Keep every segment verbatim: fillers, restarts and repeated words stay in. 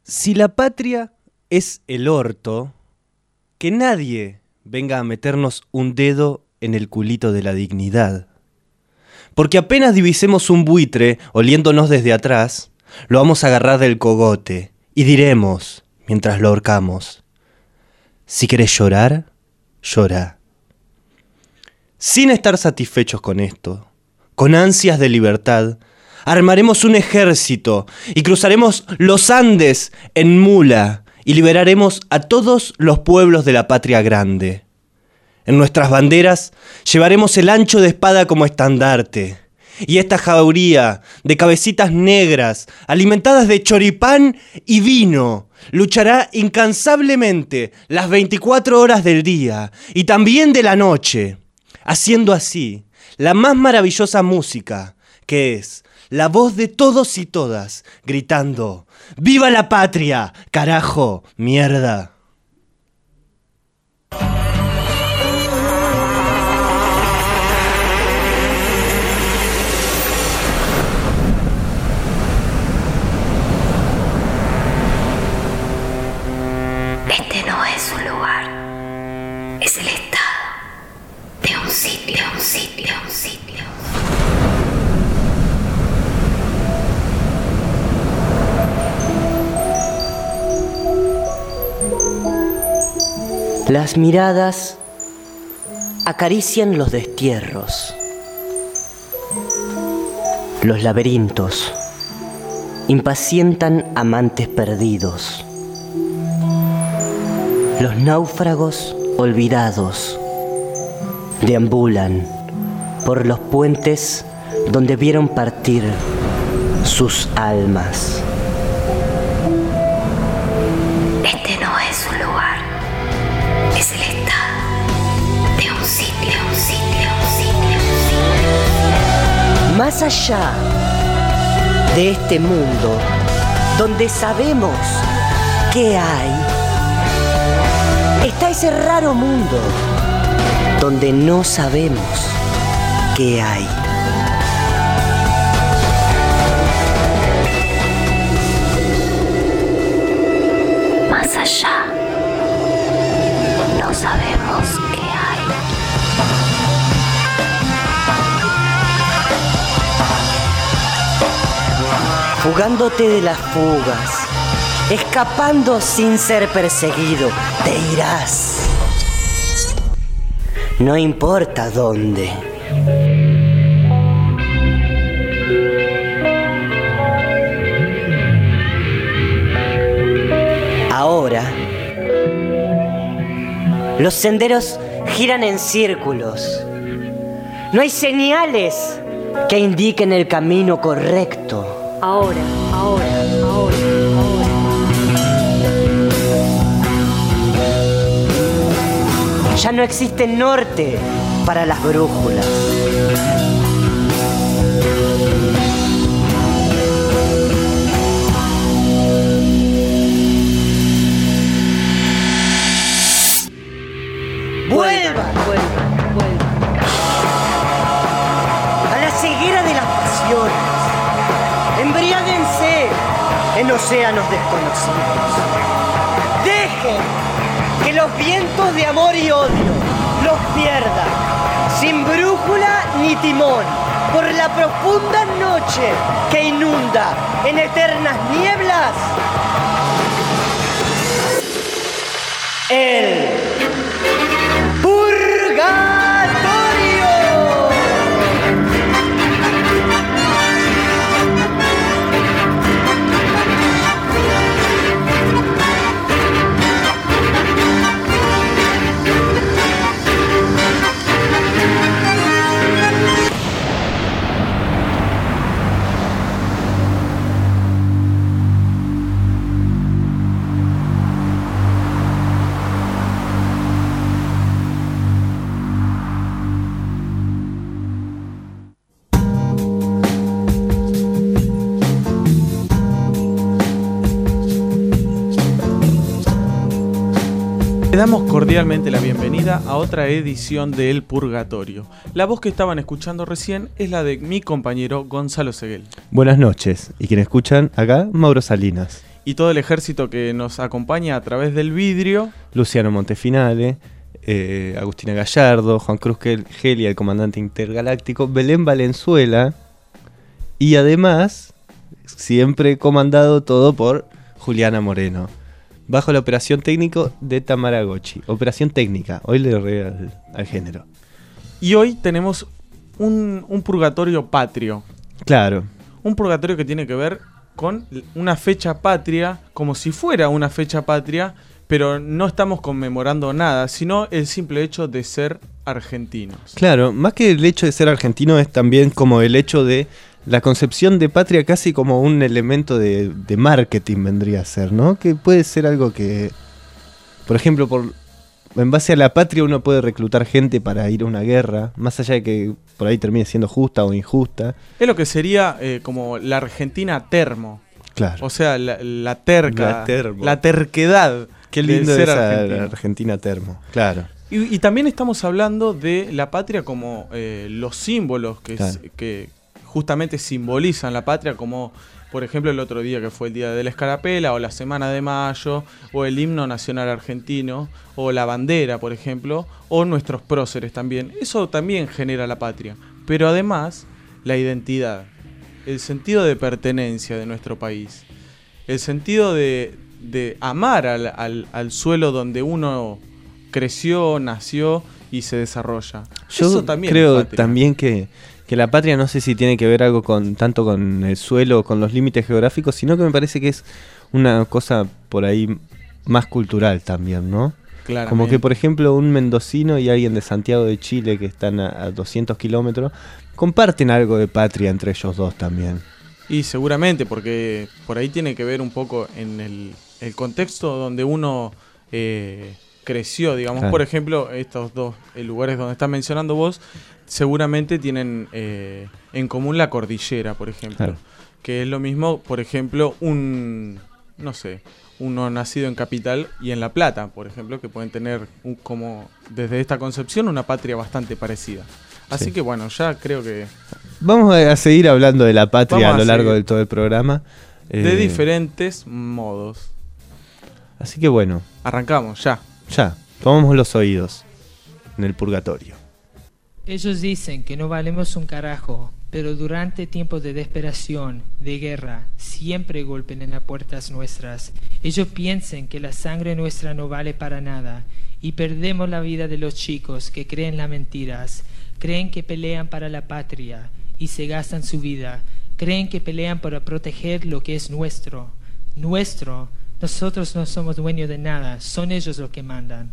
Si la patria es el orto, que nadie venga a meternos un dedo en el culito de la dignidad. Porque apenas divisemos un buitre oliéndonos desde atrás, lo vamos a agarrar del cogote y diremos, mientras lo ahorcamos: si querés llorar, llorá. Sin estar satisfechos con esto, con ansias de libertad, armaremos un ejército y cruzaremos los Andes en mula y liberaremos a todos los pueblos de la patria grande. En nuestras banderas llevaremos el ancho de espada como estandarte, y esta jauría de cabecitas negras, alimentadas de choripán y vino, luchará incansablemente las veinticuatro horas del día y también de la noche, haciendo así la más maravillosa música, que es la voz de todos y todas, gritando: ¡viva la patria! ¡Carajo! ¡Mierda! Este no es un lugar, es el estado de un sitio, de un sitio, de un sitio. Las miradas acarician los destierros, los laberintos impacientan amantes perdidos, los náufragos olvidados deambulan por los puentes donde vieron partir sus almas. Este no es un lugar, es el estado de un sitio, un sitio, un sitio, un sitio. Más allá de este mundo donde sabemos qué hay, está ese raro mundo donde no sabemos qué hay. Más allá, no sabemos qué hay. Fugándote de las fugas, escapando sin ser perseguido, te irás. No importa dónde. Ahora, los senderos giran en círculos. No hay señales que indiquen el camino correcto. Ahora, ahora, ahora, ahora. Ya no existe norte para las brújulas. ¡Vuelvan! Vuelvan, vuelvan. A la ceguera de las pasiones. Embriáguense en océanos desconocidos. Dejen que los vientos de amor y odio los pierdan, sin brújula ni timón, por la profunda noche que inunda en eternas nieblas el purgatorio. Le damos cordialmente la bienvenida a otra edición de El Purgatorio. La voz que estaban escuchando recién es la de mi compañero Gonzalo Seguel. Buenas noches. Y quienes escuchan acá, Mauro Salinas. y todo el ejército que nos acompaña a través del vidrio. Luciano Montefinale, eh, Agustina Gallardo, Juan Cruz Gelia, el comandante intergaláctico, Belén Valenzuela, y además, siempre comandado todo por Juliana Moreno, bajo la operación técnica de Tamara Gochi. Operación técnica, hoy le erré al, al género. Y hoy tenemos un, un purgatorio patrio. Claro. Un purgatorio que tiene que ver con una fecha patria, como si fuera una fecha patria, pero no estamos conmemorando nada, sino el simple hecho de ser argentinos. Claro, más que el hecho de ser argentino es también como el hecho de la concepción de patria casi como un elemento de, de marketing vendría a ser, ¿no? Que puede ser algo que, por ejemplo, por en base a la patria uno puede reclutar gente para ir a una guerra, más allá de que por ahí termine siendo justa o injusta. Es lo que sería eh, como la Argentina termo. Claro. O sea, la, la terca, la, termo. la terquedad. Qué lindo de ser esa argentino. Argentina termo, claro. Y, y también estamos hablando de la patria como eh, los símbolos que, Claro. s- que justamente simbolizan la patria, como por ejemplo el otro día que fue el Día de la Escarapela, o la Semana de Mayo, o el himno nacional argentino, o la bandera, por ejemplo, o nuestros próceres también. Eso también genera la patria. Pero además, la identidad, el sentido de pertenencia de nuestro país, el sentido de, de amar al, al, al suelo donde uno creció, nació y se desarrolla. Yo Eso también creo es patria. también que, que la patria no sé si tiene que ver algo con tanto con el suelo o con los límites geográficos, sino que me parece que es una cosa por ahí más cultural también, ¿no? Claramente. Como que, por ejemplo, un mendocino y alguien de Santiago de Chile que están a, a doscientos kilómetros, comparten algo de patria entre ellos dos también. Y seguramente, porque por ahí tiene que ver un poco en el, el contexto donde uno eh, creció, digamos. Claro. Por ejemplo, estos dos eh, lugares donde estás mencionando vos, seguramente tienen eh, en común la cordillera, por ejemplo. Claro. Que es lo mismo, por ejemplo, un, no sé, uno nacido en Capital y en La Plata, por ejemplo, que pueden tener un, como desde esta concepción una patria bastante parecida. Así Sí. que bueno, ya creo que Vamos a seguir hablando de la patria Vamos a a lo largo seguir. de todo el programa. de Eh, diferentes modos. Así que bueno, Arrancamos, ya. ya, tomamos los oídos en el purgatorio. Ellos dicen que no valemos un carajo, pero durante tiempos de desesperación, de guerra, siempre golpeen en las puertas nuestras. Ellos piensan que la sangre nuestra no vale para nada y perdemos la vida de los chicos que creen las mentiras. Creen que pelean para la patria y se gastan su vida. Creen que pelean para proteger lo que es nuestro. Nuestro. Nosotros no somos dueños de nada, son ellos los que mandan.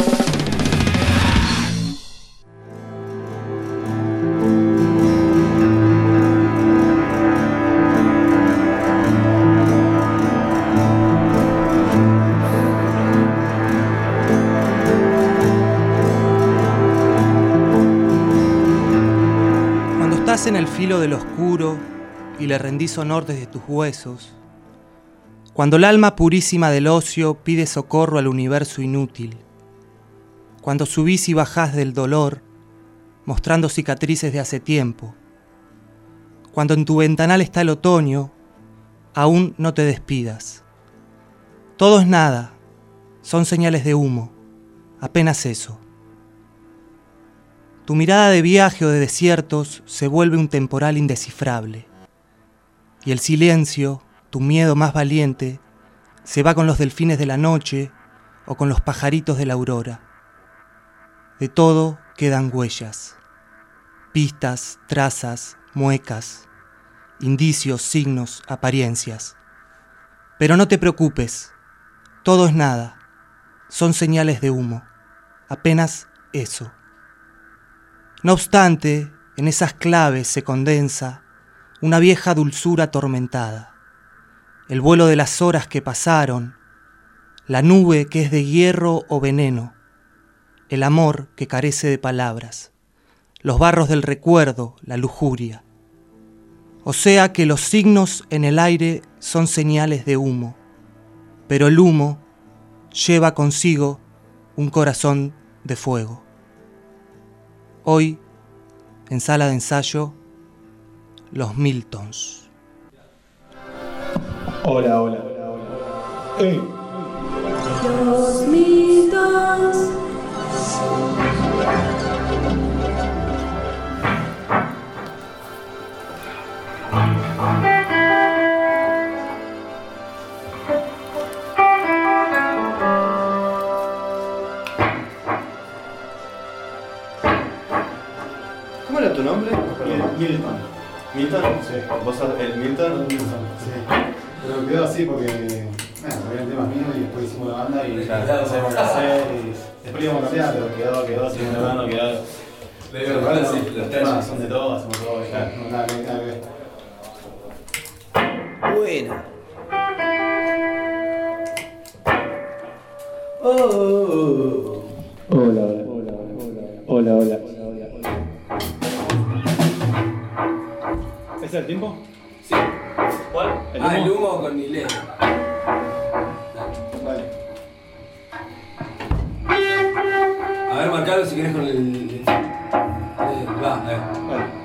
Cuando estás en el filo del oscuro y le rendís honor desde tus huesos, cuando el alma purísima del ocio pide socorro al universo inútil, cuando subís y bajás del dolor, mostrando cicatrices de hace tiempo, cuando en tu ventanal está el otoño, aún no te despidas. Todo es nada, son señales de humo, apenas eso. Tu mirada de viaje o de desiertos se vuelve un temporal indescifrable. Y el silencio, tu miedo más valiente, se va con los delfines de la noche o con los pajaritos de la aurora. De todo quedan huellas, pistas, trazas, muecas, indicios, signos, apariencias. Pero no te preocupes, todo es nada, son señales de humo, apenas eso. No obstante, en esas claves se condensa una vieja dulzura atormentada, el vuelo de las horas que pasaron, la nube que es de hierro o veneno, el amor que carece de palabras, los barros del recuerdo, la lujuria. O sea que los signos en el aire son señales de humo, pero el humo lleva consigo un corazón de fuego. Hoy, en sala de ensayo, los Miltons. Hola, hola, hola, hola. E. Los mitos. ¿Cómo era tu nombre? Milton. ¿Milton? Sí. ¿Vos sos el Milton? Milton, sí. Pero quedó así porque, bueno, había temas míos y después hicimos la banda y ya no sabemos qué hacer y después íbamos a cambiar, pero quedó, quedó así una mano, quedó. Pero bueno, los temas son de todo, hacemos todo, ya, no nada que ver, nada que ver. Bueno. Oh, oh, oh. Hola, hola, hola, hola, hola, hola. ¿Es el tiempo? Sí. ¿Cuál? ¿El ah, humo? El humo con Milena. Vale. A ver, marcalo si querés con el... Eh, va, a ver. Vale.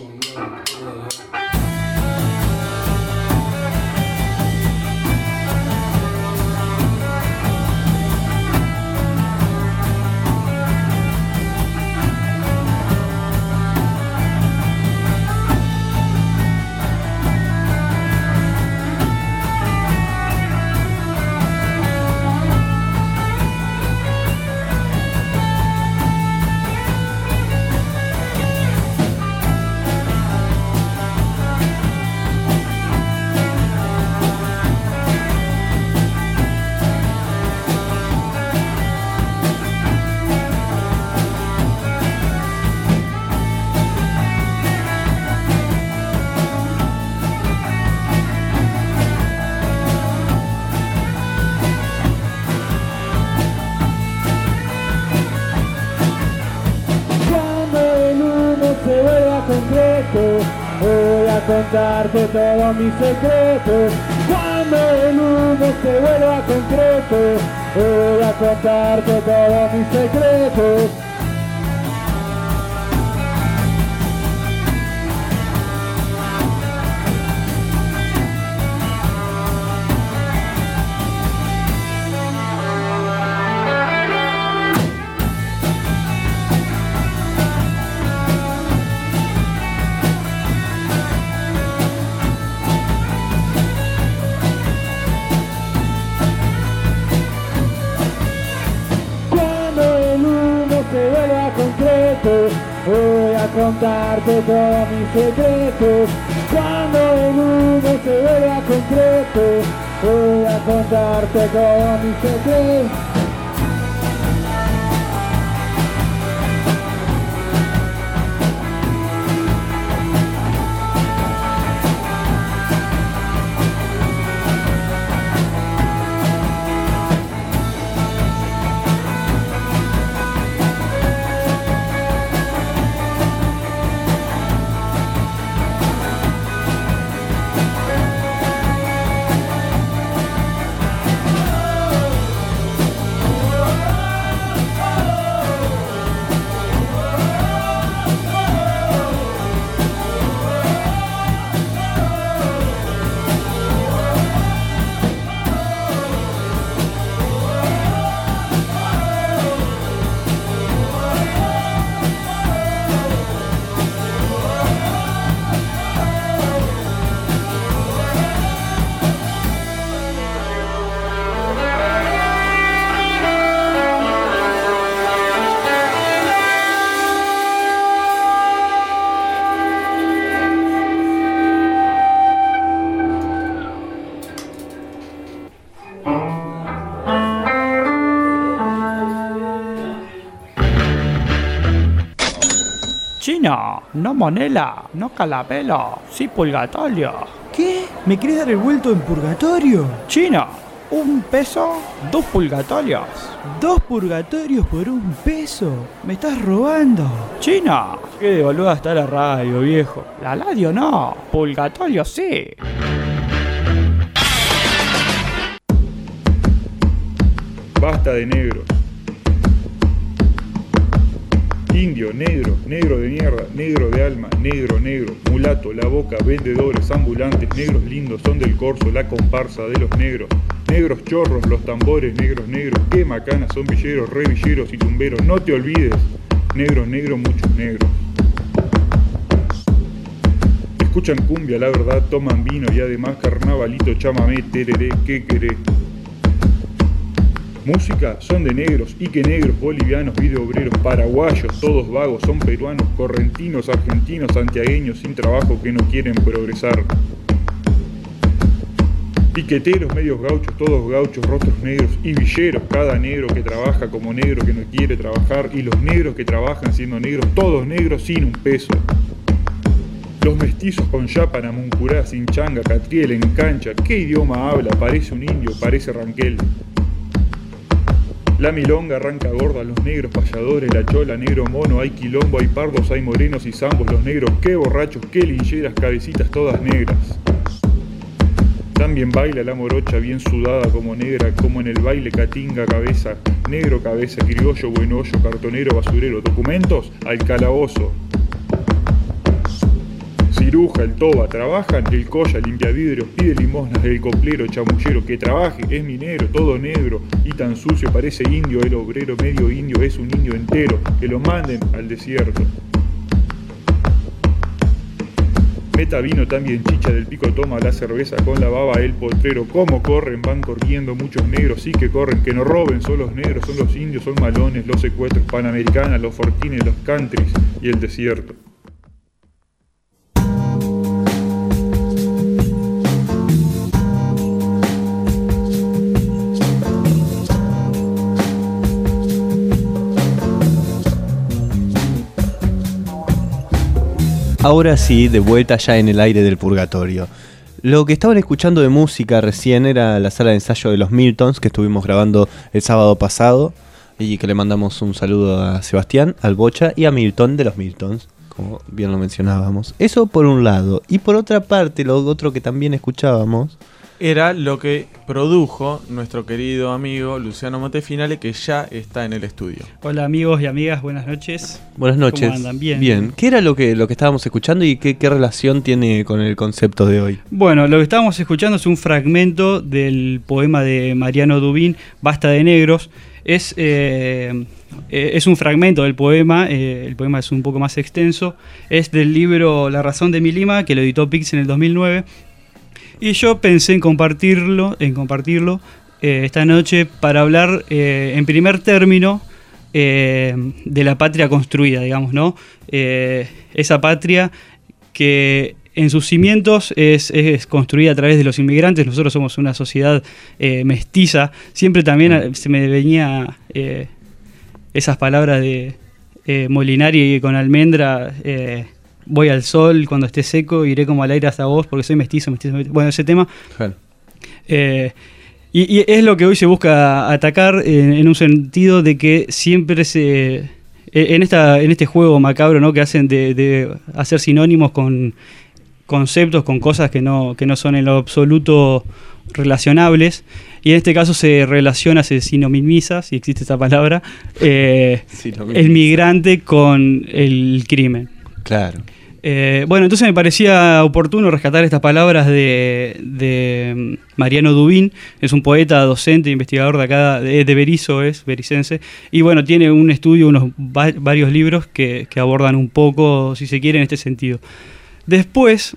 Voy a contarte todos mis secretos. Cuando el humo se vuelva concreto, voy a contarte todos mis secretos. Voy a contarte todos mis secretos. Cuando el humo se vuelva concreto, voy a contarte todos mis secretos. China, no monela, no calapela, sí purgatorio. ¿Qué? ¿Me querés dar el vuelto en purgatorio? China, un peso, dos purgatorios. ¿Dos purgatorios por un peso? ¿Me estás robando? China, qué de boluda está la radio, viejo. La radio no, purgatorio sí. Basta de negros. indio, negro, negro de mierda, negro de alma, negro, negro, mulato, la boca, vendedores, ambulantes, negros lindos, son del corso, la comparsa de los negros, negros chorros, los tambores, negros, negros, qué macanas son villeros, re villeros y tumberos, no te olvides, negros, negros, muchos negros. Escuchan cumbia, la verdad, toman vino y además carnavalito, chamamé, tereré, qué queré. Música son de negros, y que negros, bolivianos, videobreros, paraguayos, todos vagos, son peruanos, correntinos, argentinos, santiagueños, sin trabajo que no quieren progresar. Piqueteros, medios gauchos, todos gauchos, rostros negros, y villeros, cada negro que trabaja como negro que no quiere trabajar, y los negros que trabajan siendo negros, todos negros sin un peso. Los mestizos con chapa, namuncurá, sin changa, catriel, en cancha, ¿qué idioma habla? Parece un indio, parece Ranquel. La milonga arranca gorda, los negros payadores, la chola, negro mono, hay quilombo, hay pardos, hay morenos y zambos, los negros, qué borrachos, qué lincheras, cabecitas todas negras. También baila la morocha bien sudada como negra, como en el baile catinga cabeza, negro cabeza, criollo, buen hoyo, cartonero, basurero, documentos, al calabozo. Ciruja, el toba, trabajan, el colla, limpia vidrios, pide limosnas, el coplero, chamullero, que trabaje, es minero, todo negro y tan sucio, parece indio, el obrero medio indio, es un indio entero, que lo manden al desierto. Meta vino también chicha, del pico toma la cerveza, con la baba el potrero, cómo corren, van corriendo muchos negros, sí que corren, que no roben, son los negros, son los indios, son malones, los secuestros, panamericanas, los fortines, los countries y el desierto. Ahora sí, de vuelta ya en el aire del purgatorio. Lo que estaban escuchando de música recién era la sala de ensayo de los Miltons, que estuvimos grabando el sábado pasado, y que le mandamos un saludo a Sebastián, al Bocha y a Milton de los Miltons, como bien lo mencionábamos. Eso por un lado. Y por otra parte, lo otro que también escuchábamos era lo que produjo nuestro querido amigo Luciano Montefinale, que ya está en el estudio. Hola amigos y amigas, buenas noches. Buenas noches. ¿Cómo andan? Bien. Bien. ¿Qué era lo que, lo que estábamos escuchando y qué, qué relación tiene con el concepto de hoy? Bueno, lo que estábamos escuchando es un fragmento del poema de Mariano Dubín, Basta de Negros. Es, eh, eh, es un fragmento del poema, eh, el poema es un poco más extenso. Es del libro La razón de mi Lima, que lo editó Pix en el dos mil nueve. Y yo pensé en compartirlo, en compartirlo eh, esta noche para hablar eh, en primer término eh, de la patria construida, digamos, ¿no? Eh, esa patria que en sus cimientos es, es construida a través de los inmigrantes. Nosotros somos una sociedad eh, mestiza. Siempre también se me venía eh, esas palabras de eh, Molinari con almendra. Eh, Voy al sol cuando esté seco, iré como al aire hasta vos porque soy mestizo, mestizo, mestizo. Bueno, ese tema. Claro. Eh, y, y es lo que hoy se busca atacar en, en un sentido de que siempre se... En, esta, en este juego macabro, ¿no?, que hacen de, de hacer sinónimos con conceptos, con cosas que no, que no son en lo absoluto relacionables. Y en este caso se relaciona, se sinonimiza, si existe esa palabra, eh, el migrante con el crimen. Claro. Eh, bueno, entonces me parecía oportuno rescatar estas palabras de, de Mariano Dubín. Es un poeta, docente, investigador de acá, de, de Berisso, es bericense. Y bueno, tiene un estudio, unos va, varios libros que, que abordan un poco, si se quiere, en este sentido. Después,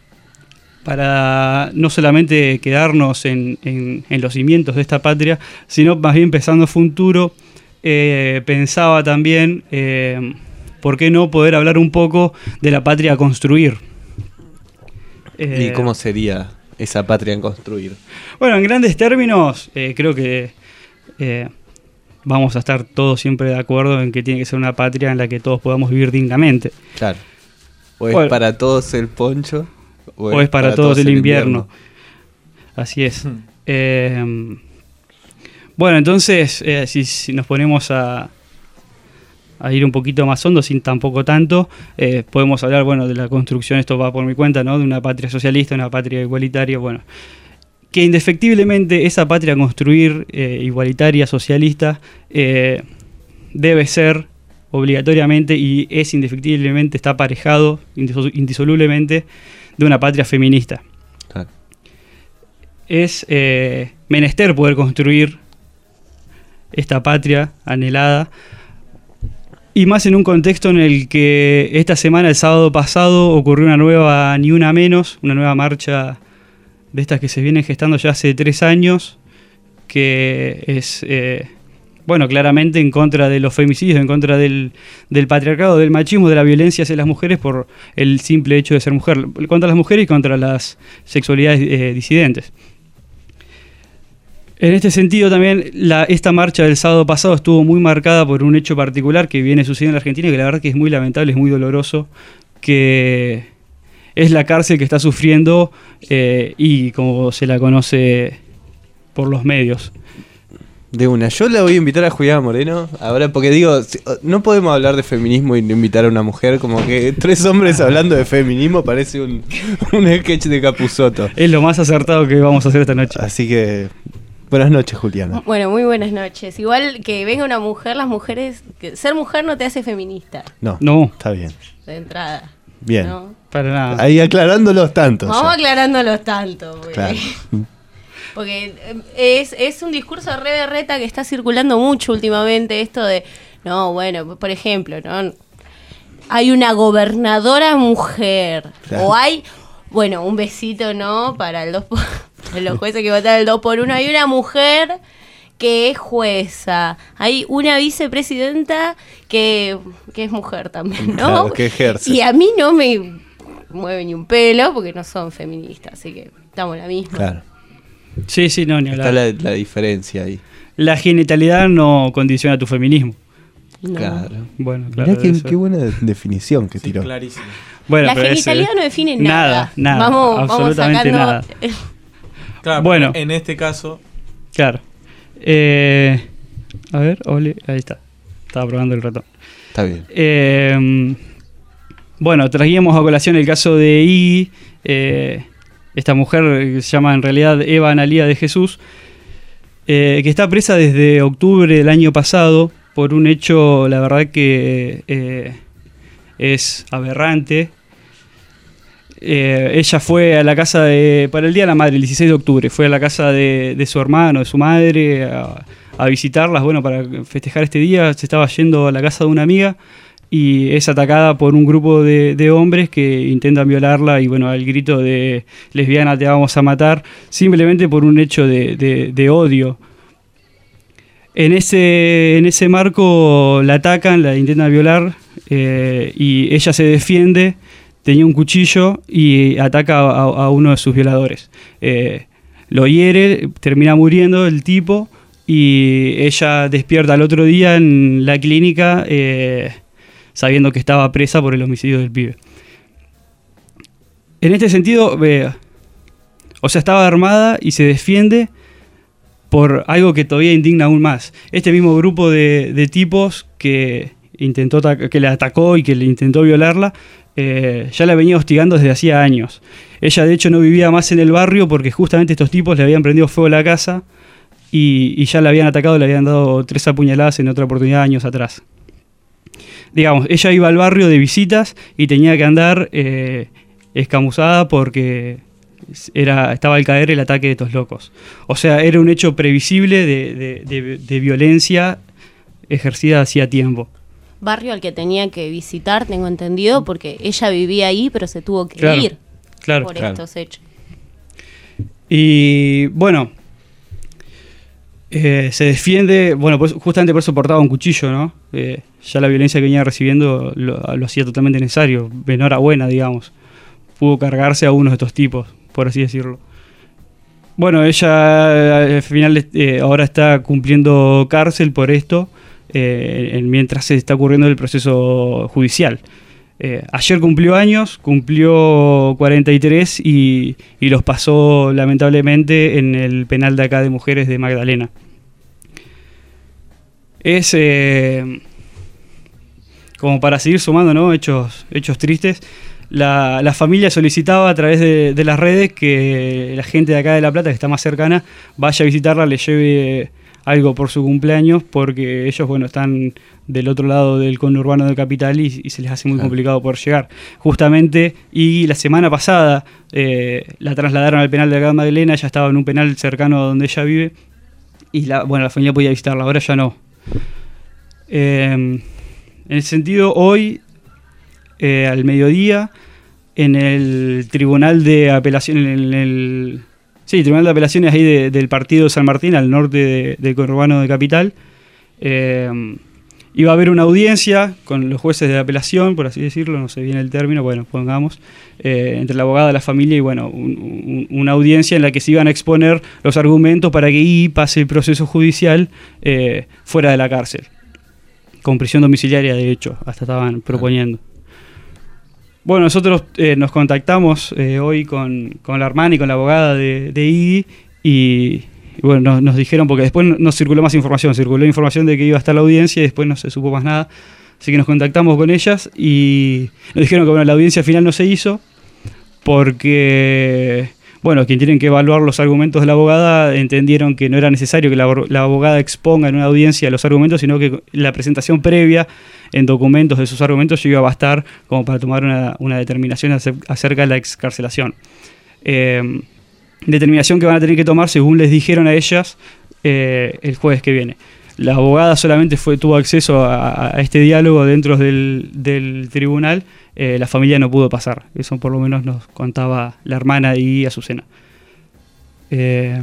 para no solamente quedarnos en, en, en los cimientos de esta patria, sino más bien pensando futuro, eh, pensaba también... Eh, ¿por qué no poder hablar un poco de la patria a construir? Eh, ¿Y cómo sería esa patria a construir? Bueno, en grandes términos, eh, creo que eh, vamos a estar todos siempre de acuerdo en que tiene que ser una patria en la que todos podamos vivir dignamente. Claro. O es bueno, para todos el poncho, o, o es, es para, para todos, todos el invierno. invierno. Así es. Hmm. Eh, bueno, entonces, eh, si, si nos ponemos a... a ir un poquito más hondo, sin tampoco tanto, eh, podemos hablar, bueno, de la construcción, esto va por mi cuenta, ¿no?, de una patria socialista, una patria igualitaria, bueno, que indefectiblemente esa patria a construir, eh, igualitaria, socialista, eh, debe ser obligatoriamente y es indefectiblemente, está aparejado indisolublemente de una patria feminista. Claro. Es eh, menester poder construir esta patria anhelada, y más en un contexto en el que esta semana, el sábado pasado, ocurrió una nueva Ni Una Menos, una nueva marcha de estas que se vienen gestando ya hace tres años, que es, eh, bueno, claramente en contra de los femicidios, en contra del, del patriarcado, del machismo, de la violencia hacia las mujeres por el simple hecho de ser mujer, contra las mujeres y contra las sexualidades eh, disidentes. En este sentido también la, esta marcha del sábado pasado estuvo muy marcada por un hecho particular que viene sucediendo en la Argentina y que la verdad que es muy lamentable, es muy doloroso, que es la cárcel que está sufriendo eh, y como se la conoce por los medios. De una, yo la voy a invitar a Juliana Moreno, ahora porque digo, no podemos hablar de feminismo y no invitar a una mujer, como que tres hombres hablando de feminismo parece un, un sketch de Capusotto. Es lo más acertado que vamos a hacer esta noche. Así que... Buenas noches, Juliana. Bueno, muy buenas noches. Igual que venga una mujer, las mujeres... Que ser mujer no te hace feminista. No, no. Está bien. De entrada. Bien. ¿No? Para nada. Ahí aclarándolos tantos. Vamos ya. aclarándolos tanto. Porque, claro. porque es, es un discurso re berreta que está circulando mucho últimamente. Esto de... No, bueno, por ejemplo, ¿no? Hay una gobernadora mujer. Claro. O hay... Bueno, un besito, ¿no? Para el dos por... los jueces que votaron el dos por uno. Hay una mujer que es jueza. Hay una vicepresidenta que, que es mujer también, ¿no? Claro, que ejerce. Y a mí no me mueve ni un pelo porque no son feministas, así que estamos en la misma. Claro. Sí, sí, no, ni hablar. Está la, la diferencia ahí. La genitalidad no condiciona tu feminismo. No. Claro. Bueno, claro. Mirá qué, qué buena definición que sí, tiró. Clarísimo. Bueno, la genitalidad ese, no define nada. Nada, nada. Vamos, absolutamente vamos sacando... nada. Claro, bueno, en este caso. Claro. Eh, a ver, ole, ahí está. Estaba probando el ratón. Está bien. Eh, bueno, traíamos a colación el caso de Iggy, eh, esta mujer que se llama en realidad Eva Analía de Jesús, eh, que está presa desde octubre del año pasado por un hecho, la verdad que eh, es aberrante. Eh, ella fue a la casa de, para el Día de la Madre, el dieciséis de octubre, fue a la casa de, de su hermano, de su madre, a, a visitarlas, bueno, para festejar este día. Se estaba yendo a la casa de una amiga y es atacada por un grupo de, de hombres que intentan violarla y bueno, al grito de lesbiana te vamos a matar, simplemente por un hecho de, de, de odio. En ese, en ese marco la atacan, la intentan violar eh, y ella se defiende. Tenía un cuchillo y ataca a, a uno de sus violadores. Eh, lo hiere, termina muriendo el tipo y ella despierta al otro día en la clínica eh, sabiendo que estaba presa por el homicidio del pibe. En este sentido, eh, o sea, estaba armada y se defiende por algo que todavía indigna aún más. Este mismo grupo de, de tipos que, intentó que la atacó y que le intentó violarla, Eh, ya la venía hostigando desde hacía años. Ella de hecho no vivía más en el barrio porque justamente estos tipos le habían prendido fuego a la casa y, y ya la habían atacado, le habían dado tres apuñaladas en otra oportunidad años atrás. Digamos, ella iba al barrio de visitas y tenía que andar eh, escamuzada porque era, estaba al caer el ataque de estos locos. O sea, era un hecho previsible de, de, de, de violencia ejercida hacía tiempo. Barrio al que tenía que visitar, tengo entendido, porque ella vivía ahí, pero se tuvo que claro, ir claro, por claro. estos hechos. Y bueno, eh, se defiende, bueno, pues justamente por eso portaba un cuchillo, ¿no? Eh, ya la violencia que venía recibiendo lo, lo hacía totalmente necesario. Enhorabuena, digamos. Pudo cargarse a uno de estos tipos, por así decirlo. Bueno, ella al final eh, ahora está cumpliendo cárcel por esto. Eh, mientras se está ocurriendo el proceso judicial. Eh, ayer cumplió años, cumplió cuarenta y tres y, y los pasó lamentablemente en el penal de acá de mujeres de Magdalena. Es eh, como para seguir sumando, ¿no? hechos, hechos tristes. La, la familia solicitaba a través de, de las redes que la gente de acá de La Plata, que está más cercana, vaya a visitarla, le lleve algo por su cumpleaños, porque ellos, bueno, están del otro lado del conurbano de Capital y, y se les hace muy Claro. complicado poder llegar. Justamente, y la semana pasada eh, la trasladaron al penal de acá de Magdalena, ella estaba en un penal cercano a donde ella vive, y la, bueno, la familia podía visitarla, ahora ya no. Eh, en ese sentido, hoy, eh, al mediodía, en el Tribunal de Apelación, en el... Sí, Tribunal de Apelaciones ahí de, del partido de San Martín, al norte de, del conurbano de Capital, eh, iba a haber una audiencia con los jueces de apelación, por así decirlo, no sé bien el término, bueno, pongamos, eh, entre la abogada de la familia y, bueno, un, un, una audiencia en la que se iban a exponer los argumentos para que I pase el proceso judicial eh, fuera de la cárcel, con prisión domiciliaria, de hecho, hasta estaban proponiendo. Bueno, nosotros eh, nos contactamos eh, hoy con, con la hermana y con la abogada de, de I y, y bueno, nos, nos dijeron, porque después no, no circuló más información, circuló información de que iba a estar la audiencia y después no se supo más nada, así que nos contactamos con ellas y nos dijeron que bueno, la audiencia final no se hizo porque, bueno, quien tienen que evaluar los argumentos de la abogada entendieron que no era necesario que la, la abogada exponga en una audiencia los argumentos, sino que la presentación previa en documentos de sus argumentos iba a bastar como para tomar una, una determinación acerca de la excarcelación. Eh, determinación que van a tener que tomar según les dijeron a ellas eh, el jueves que viene. La abogada solamente fue, tuvo acceso a, a este diálogo dentro del, del tribunal, eh, la familia no pudo pasar, eso por lo menos nos contaba la hermana y Azucena. Eh,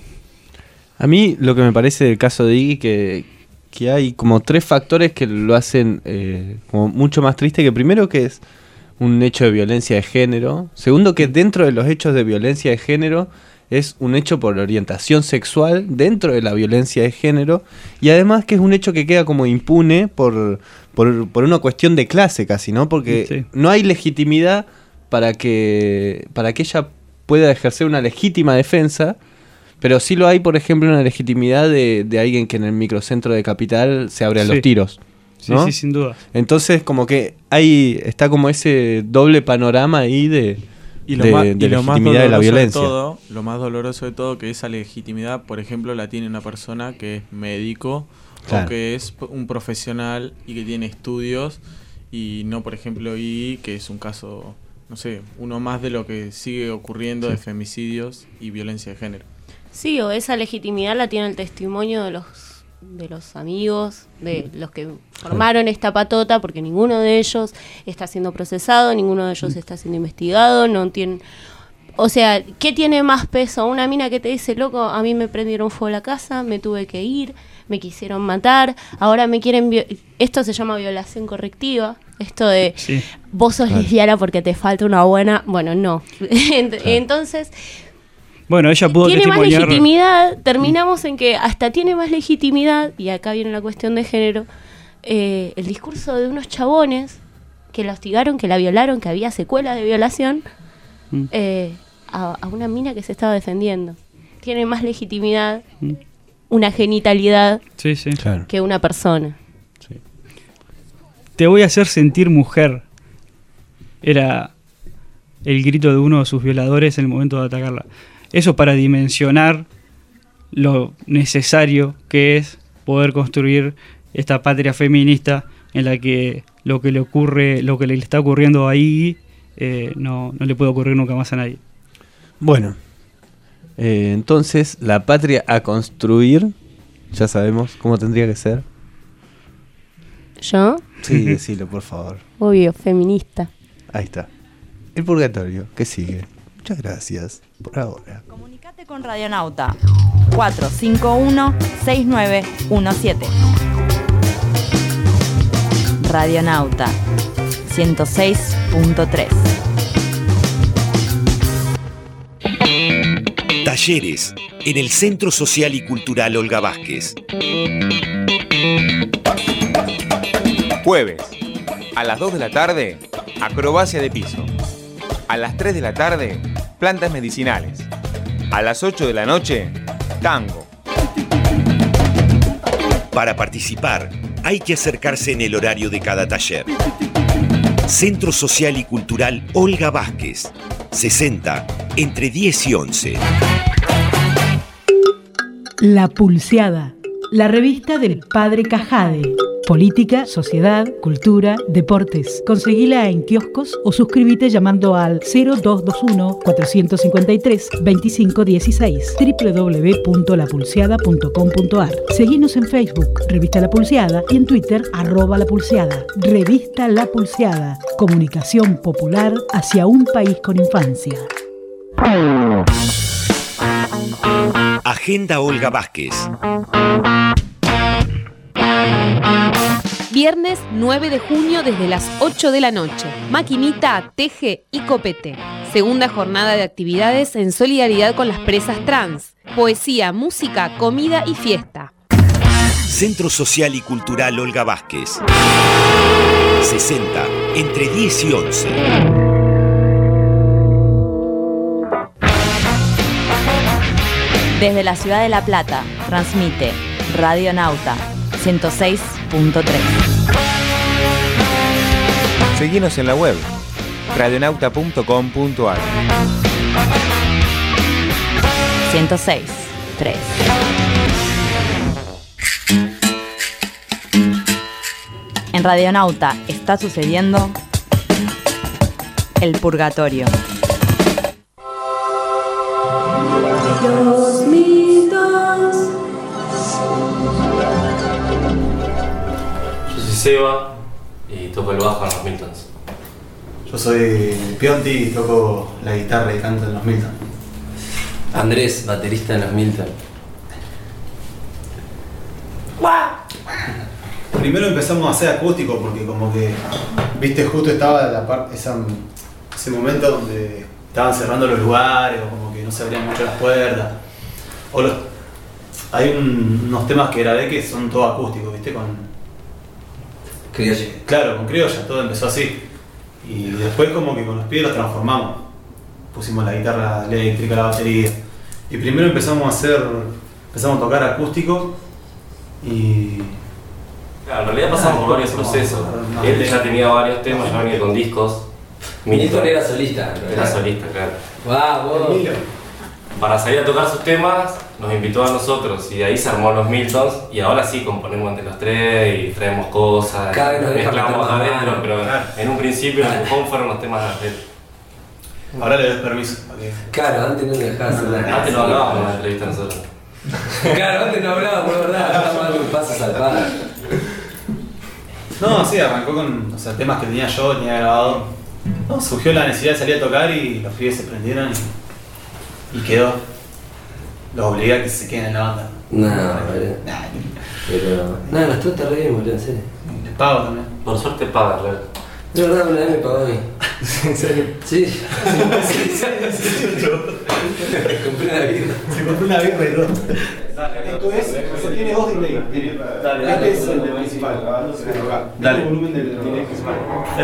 A mí lo que me parece del caso de Iggy que, que hay como tres factores que lo hacen eh, como mucho más triste, que primero que es un hecho de violencia de género, segundo que dentro de los hechos de violencia de género es un hecho por orientación sexual dentro de la violencia de género, y además que es un hecho que queda como impune por, por, por una cuestión de clase casi, ¿no? Porque Sí. no hay legitimidad para que, para que ella pueda ejercer una legítima defensa, pero sí lo hay, por ejemplo, una legitimidad de, de alguien que en el microcentro de Capital se abre a Sí. los tiros, sí, ¿no? sí, sin duda. Entonces como que hay está como ese doble panorama ahí de, Y lo, de, más, de y lo más legitimidad de la doloroso de violencia. todo, lo más doloroso de todo, que esa legitimidad, por ejemplo, la tiene una persona que es médico Claro. o que es p- un profesional y que tiene estudios, y no, por ejemplo, I, que es un caso, no sé, uno más de lo que sigue ocurriendo Sí. de femicidios y violencia de género. Sí, o esa legitimidad la tiene el testimonio de los de los amigos, de los que formaron esta patota, porque ninguno de ellos está siendo procesado, ninguno de ellos está siendo investigado, no tienen... O sea, ¿qué tiene más peso? Una mina que te dice, loco, a mí me prendieron fuego la casa, me tuve que ir, me quisieron matar, ahora me quieren... vi- Esto se llama violación correctiva, esto de... Sí. Vos sos Claro. lesbiana porque te falta una buena... Bueno, no. Ent- Entonces... Bueno, ella pudo Tiene más testimoniar. legitimidad, terminamos en que hasta tiene más legitimidad, y acá viene la cuestión de género, eh, el discurso de unos chabones que la hostigaron, que la violaron, que había secuelas de violación, Mm. eh, a, a una mina que se estaba defendiendo. Tiene más legitimidad Mm. una genitalidad Sí, sí. que una persona. Te voy a hacer sentir mujer. Era el grito de uno de sus violadores en el momento de atacarla. Eso para dimensionar lo necesario que es poder construir esta patria feminista en la que lo que le ocurre, lo que le está ocurriendo ahí, eh, no, no le puede ocurrir nunca más a nadie. Bueno, eh, entonces la patria a construir, ya sabemos cómo tendría que ser. ¿Yo? Sí, decilo, por favor. Obvio, feminista. Ahí está. El purgatorio, que sigue. Muchas gracias por ahora. Comunicate con Radionauta cuatro cinco uno seis nueve uno siete. Radionauta ciento seis punto tres. Talleres en el Centro Social y Cultural Olga Vázquez. Jueves, a las dos de la tarde, acrobacia de piso. A las tres de la tarde, plantas medicinales. A las ocho de la noche, tango. Para participar, hay que acercarse en el horario de cada taller. Centro Social y Cultural Olga Vázquez, sesenta, entre diez y once. La Pulseada, la revista del Padre Cajade. Política, sociedad, cultura, deportes. Conseguila en kioscos o suscríbete llamando al cero dos dos uno, cuatro cinco tres, dos cinco uno seis doble u doble u doble u punto la pulseada punto com punto a r. Seguinos en Facebook, Revista La Pulseada, y en Twitter, arroba La Pulseada. Revista La Pulseada. Comunicación popular hacia un país con infancia. Agenda Olga Vázquez. Viernes nueve de junio desde las ocho de la noche. Maquinita, teje y copete. Segunda jornada de actividades en solidaridad con las presas trans. Poesía, música, comida y fiesta. Centro Social y Cultural Olga Vázquez. sesenta, entre diez y once. Desde la ciudad de La Plata, transmite Radio Nauta ciento seis punto tres. Seguinos en la web radionauta punto com punto a r. ciento seis punto tres. En Radionauta está sucediendo El Purgatorio. Los mitos. Yo soy Seba y toco el bajo en los Miltons. Yo soy Pionti y toco la guitarra y canto en los Milton. Andrés, baterista en los Milton. Primero empezamos a hacer acústico porque como que, viste, justo estaba la parte, esa, ese momento donde estaban cerrando los lugares o como que no se abrían mucho las puertas. O los, hay un, unos temas que grabé que son todos acústicos, viste, con... Criolla. Claro, con criolla, todo empezó así. Y después como que con los pies los transformamos. Pusimos la guitarra eléctrica, la batería. Y primero empezamos a hacer, empezamos a tocar acústico y... Claro, en realidad pasamos por varios procesos. Él ya tenía varios temas, yo venía con discos. Milton era solista. Era solista, claro. Wow, wow. Para salir a tocar sus temas, nos invitó a nosotros y de ahí se armó los Miltons. Y ahora sí componemos entre los tres y traemos cosas. Cada vez nos mezclamos adentro, pero claro. En un principio el empujón fueron los temas de él. Ahora le doy permiso. Claro, antes no le dejabas hablar. Antes no hablábamos en la entrevista nosotros. Claro, antes no hablábamos, ¿verdad? Estábamos dando pasos al padre. No, sí, arrancó con, o sea, temas que tenía yo, tenía grabado. No, surgió la necesidad de salir a tocar y los pibes se prendieron y, y quedó. Los obligué a que se queden en la banda. No, boludo. Pero. No, nos trata re bien, boludo, en serio. Les pago también. Por suerte paga, claro. De verdad, una vez me pagó a mí. ¿En serio? Sí. Sí, sí, sí. Compré una birra. Se compró una birra y todo. Esto es, se tiene dos delays. Dale, este es el principal. Dale. El volumen del delay principal.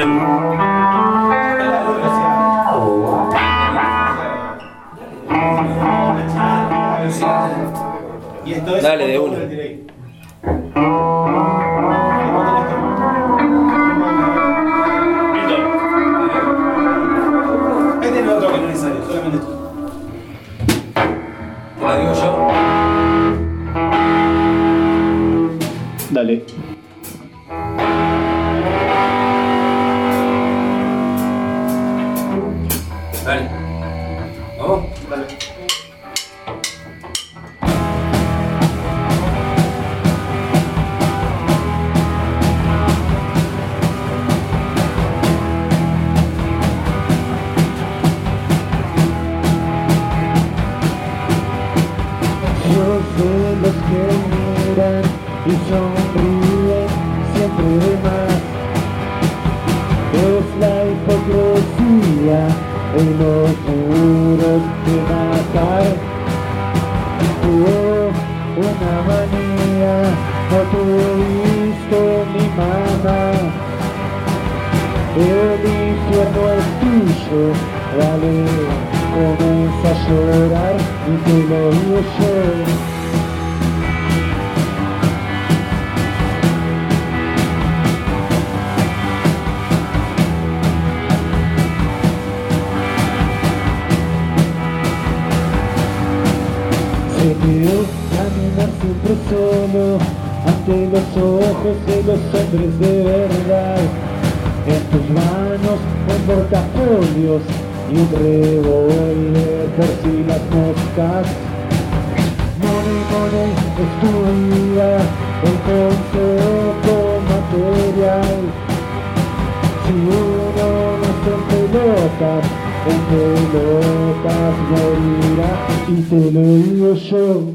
Y esto es. Dale, de uno. Este no es otro que no es necesario, solamente esto. Te lo digo yo. Dale. Dale. ¿Vamos? Dale. Yo sé los que miran y sonríen siempre de más. Es la hipocresía en los muros de matar. Tuvo una manía, no tuviste mi mamá. El infierno es tuyo, dale, comienza a llorar y te lo digo yo. Se te ve caminar siempre solo ante los ojos de los hombres de verdad. En tus manos un portafolios y un revólver por si las moscas. Money, money es tu vida, el consejo material. Si uno no se pelotas, en pelotas morirá, y te lo digo yo.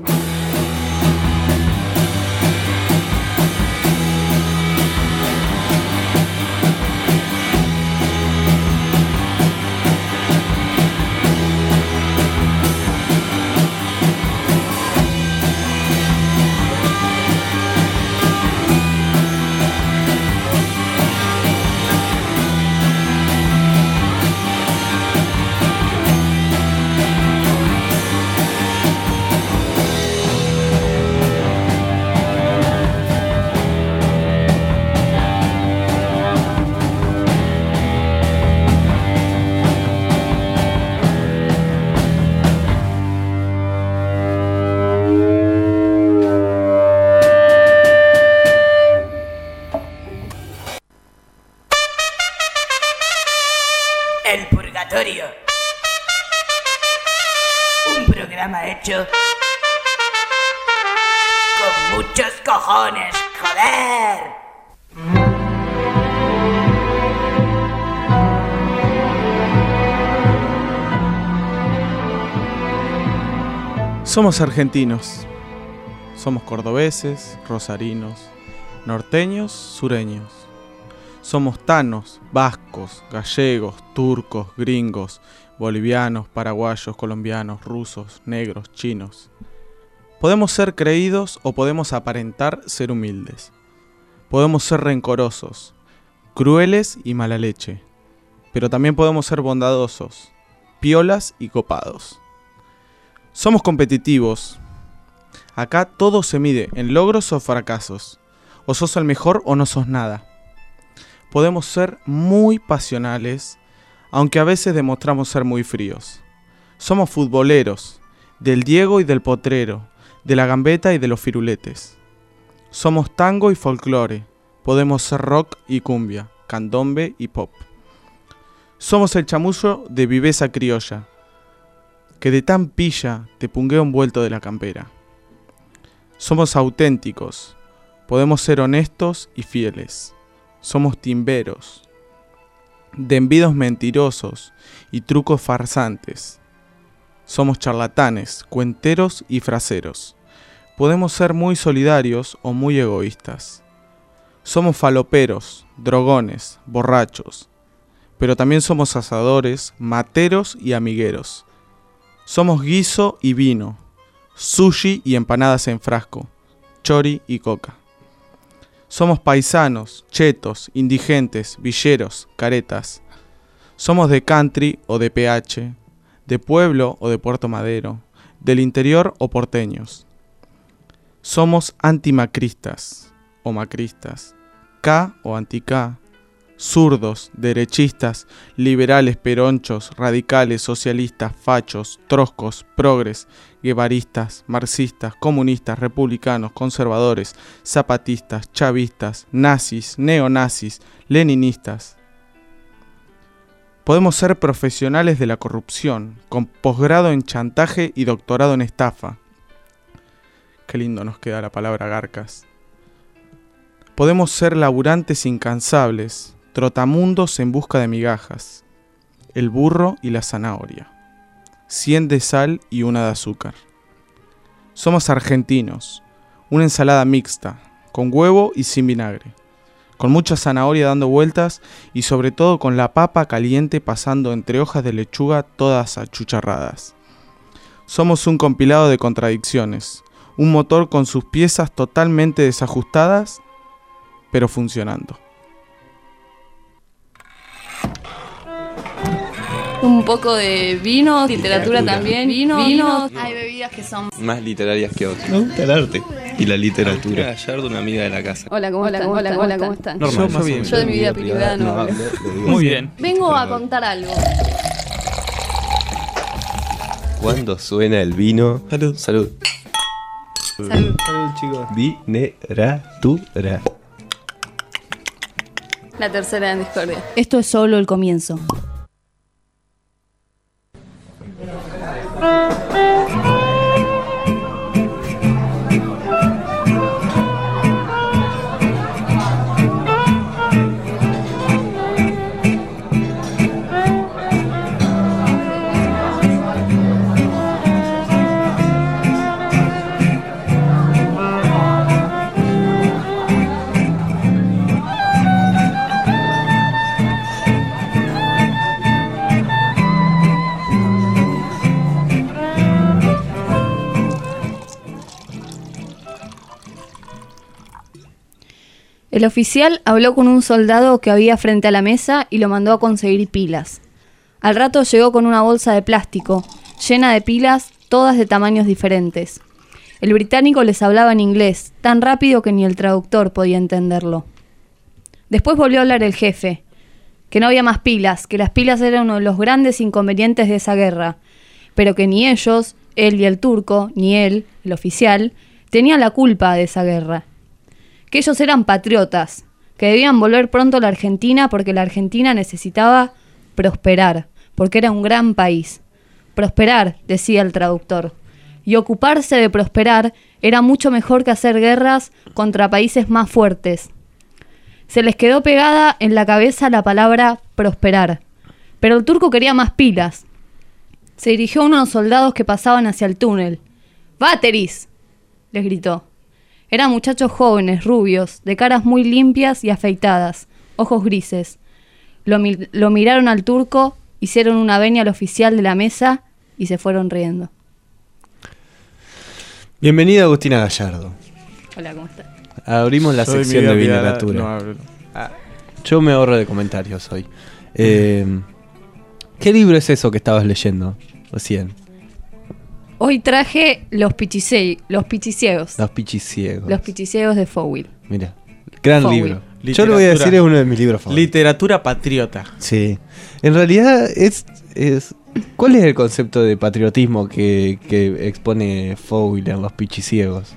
El Purgatorio. Un programa hecho con muchos cojones, joder. Somos argentinos. Somos cordobeses, rosarinos, norteños, sureños. Somos tanos, vascos, gallegos, turcos, gringos, bolivianos, paraguayos, colombianos, rusos, negros, chinos. Podemos ser creídos o podemos aparentar ser humildes. Podemos ser rencorosos, crueles y mala leche. Pero también podemos ser bondadosos, piolas y copados. Somos competitivos. Acá todo se mide en logros o fracasos. O sos el mejor o no sos nada. Podemos ser muy pasionales, aunque a veces demostramos ser muy fríos. Somos futboleros, del Diego y del Potrero, de la gambeta y de los firuletes. Somos tango y folclore, podemos ser rock y cumbia, candombe y pop. Somos el chamullo de viveza criolla, que de tan pilla te punguea un vuelto de la campera. Somos auténticos, podemos ser honestos y fieles. Somos timberos, de envidos mentirosos y trucos farsantes. Somos charlatanes, cuenteros y fraseros. Podemos ser muy solidarios o muy egoístas. Somos faloperos, drogones, borrachos. Pero también somos asadores, materos y amigueros. Somos guiso y vino, sushi y empanadas en frasco, chori y coca. Somos paisanos, chetos, indigentes, villeros, caretas. Somos de country o de P H, de pueblo o de Puerto Madero, del interior o porteños. Somos antimacristas o macristas, K o anti-K, zurdos, derechistas, liberales, peronchos, radicales, socialistas, fachos, troscos, progres, guevaristas, marxistas, comunistas, republicanos, conservadores, zapatistas, chavistas, nazis, neonazis, leninistas. Podemos ser profesionales de la corrupción, con posgrado en chantaje y doctorado en estafa. Qué lindo nos queda la palabra garcas. Podemos ser laburantes incansables, trotamundos en busca de migajas, el burro y la zanahoria, cien de sal y una de azúcar. Somos argentinos, una ensalada mixta, con huevo y sin vinagre, con mucha zanahoria dando vueltas y sobre todo con la papa caliente pasando entre hojas de lechuga todas achucharradas. Somos un compilado de contradicciones, un motor con sus piezas totalmente desajustadas, pero funcionando. Un poco de vino, literatura, literatura. también. Vino, vino. Hay bebidas que son más literarias que otras. Me gusta el arte y la literatura. Ayer de una amiga de la casa. Hola, ¿cómo hola, están? ¿cómo hola, están? hola, ¿cómo están? Normal, yo, yo, bien. yo de mi vida privada no hablo. Muy bien. Vengo a contar algo. Cuando suena el vino. Salud. Salud. Salud, Salud chicos. Dineratura. La tercera en discordia. Esto es solo el comienzo. El oficial habló con un soldado que había frente a la mesa y lo mandó a conseguir pilas. Al rato llegó con una bolsa de plástico, llena de pilas, todas de tamaños diferentes. El británico les hablaba en inglés, tan rápido que ni el traductor podía entenderlo. Después volvió a hablar el jefe, que no había más pilas, que las pilas eran uno de los grandes inconvenientes de esa guerra, pero que ni ellos, él y el turco, ni él, el oficial, tenían la culpa de esa guerra. Que ellos eran patriotas, que debían volver pronto a la Argentina porque la Argentina necesitaba prosperar, porque era un gran país. Prosperar, decía el traductor, y ocuparse de prosperar era mucho mejor que hacer guerras contra países más fuertes. Se les quedó pegada en la cabeza la palabra prosperar, pero el turco quería más pilas. Se dirigió a unos soldados que pasaban hacia el túnel. ¡Váteris!, les gritó. Eran muchachos jóvenes, rubios, de caras muy limpias y afeitadas, ojos grises. Lo, mi- lo miraron al turco, hicieron una venia al oficial de la mesa y se fueron riendo. Bienvenida Agustina Gallardo. Hola, ¿cómo estás? Abrimos la Soy sección de Miguel Vidal, Dineratura. no hablo. Ah. Yo me ahorro de comentarios hoy. Eh, ¿Qué libro es eso que estabas leyendo recién? Hoy traje Los, pichise- los Pichiciegos. Los Pichiciegos. Los Pichiciegos de Fowell. Mira, gran Fowell. libro. Yo lo voy a decir, es uno de mis libros favoritos. Literatura patriota. Sí. En realidad es, es... ¿Cuál es el concepto de patriotismo que, que expone Fowell en Los Pichiciegos?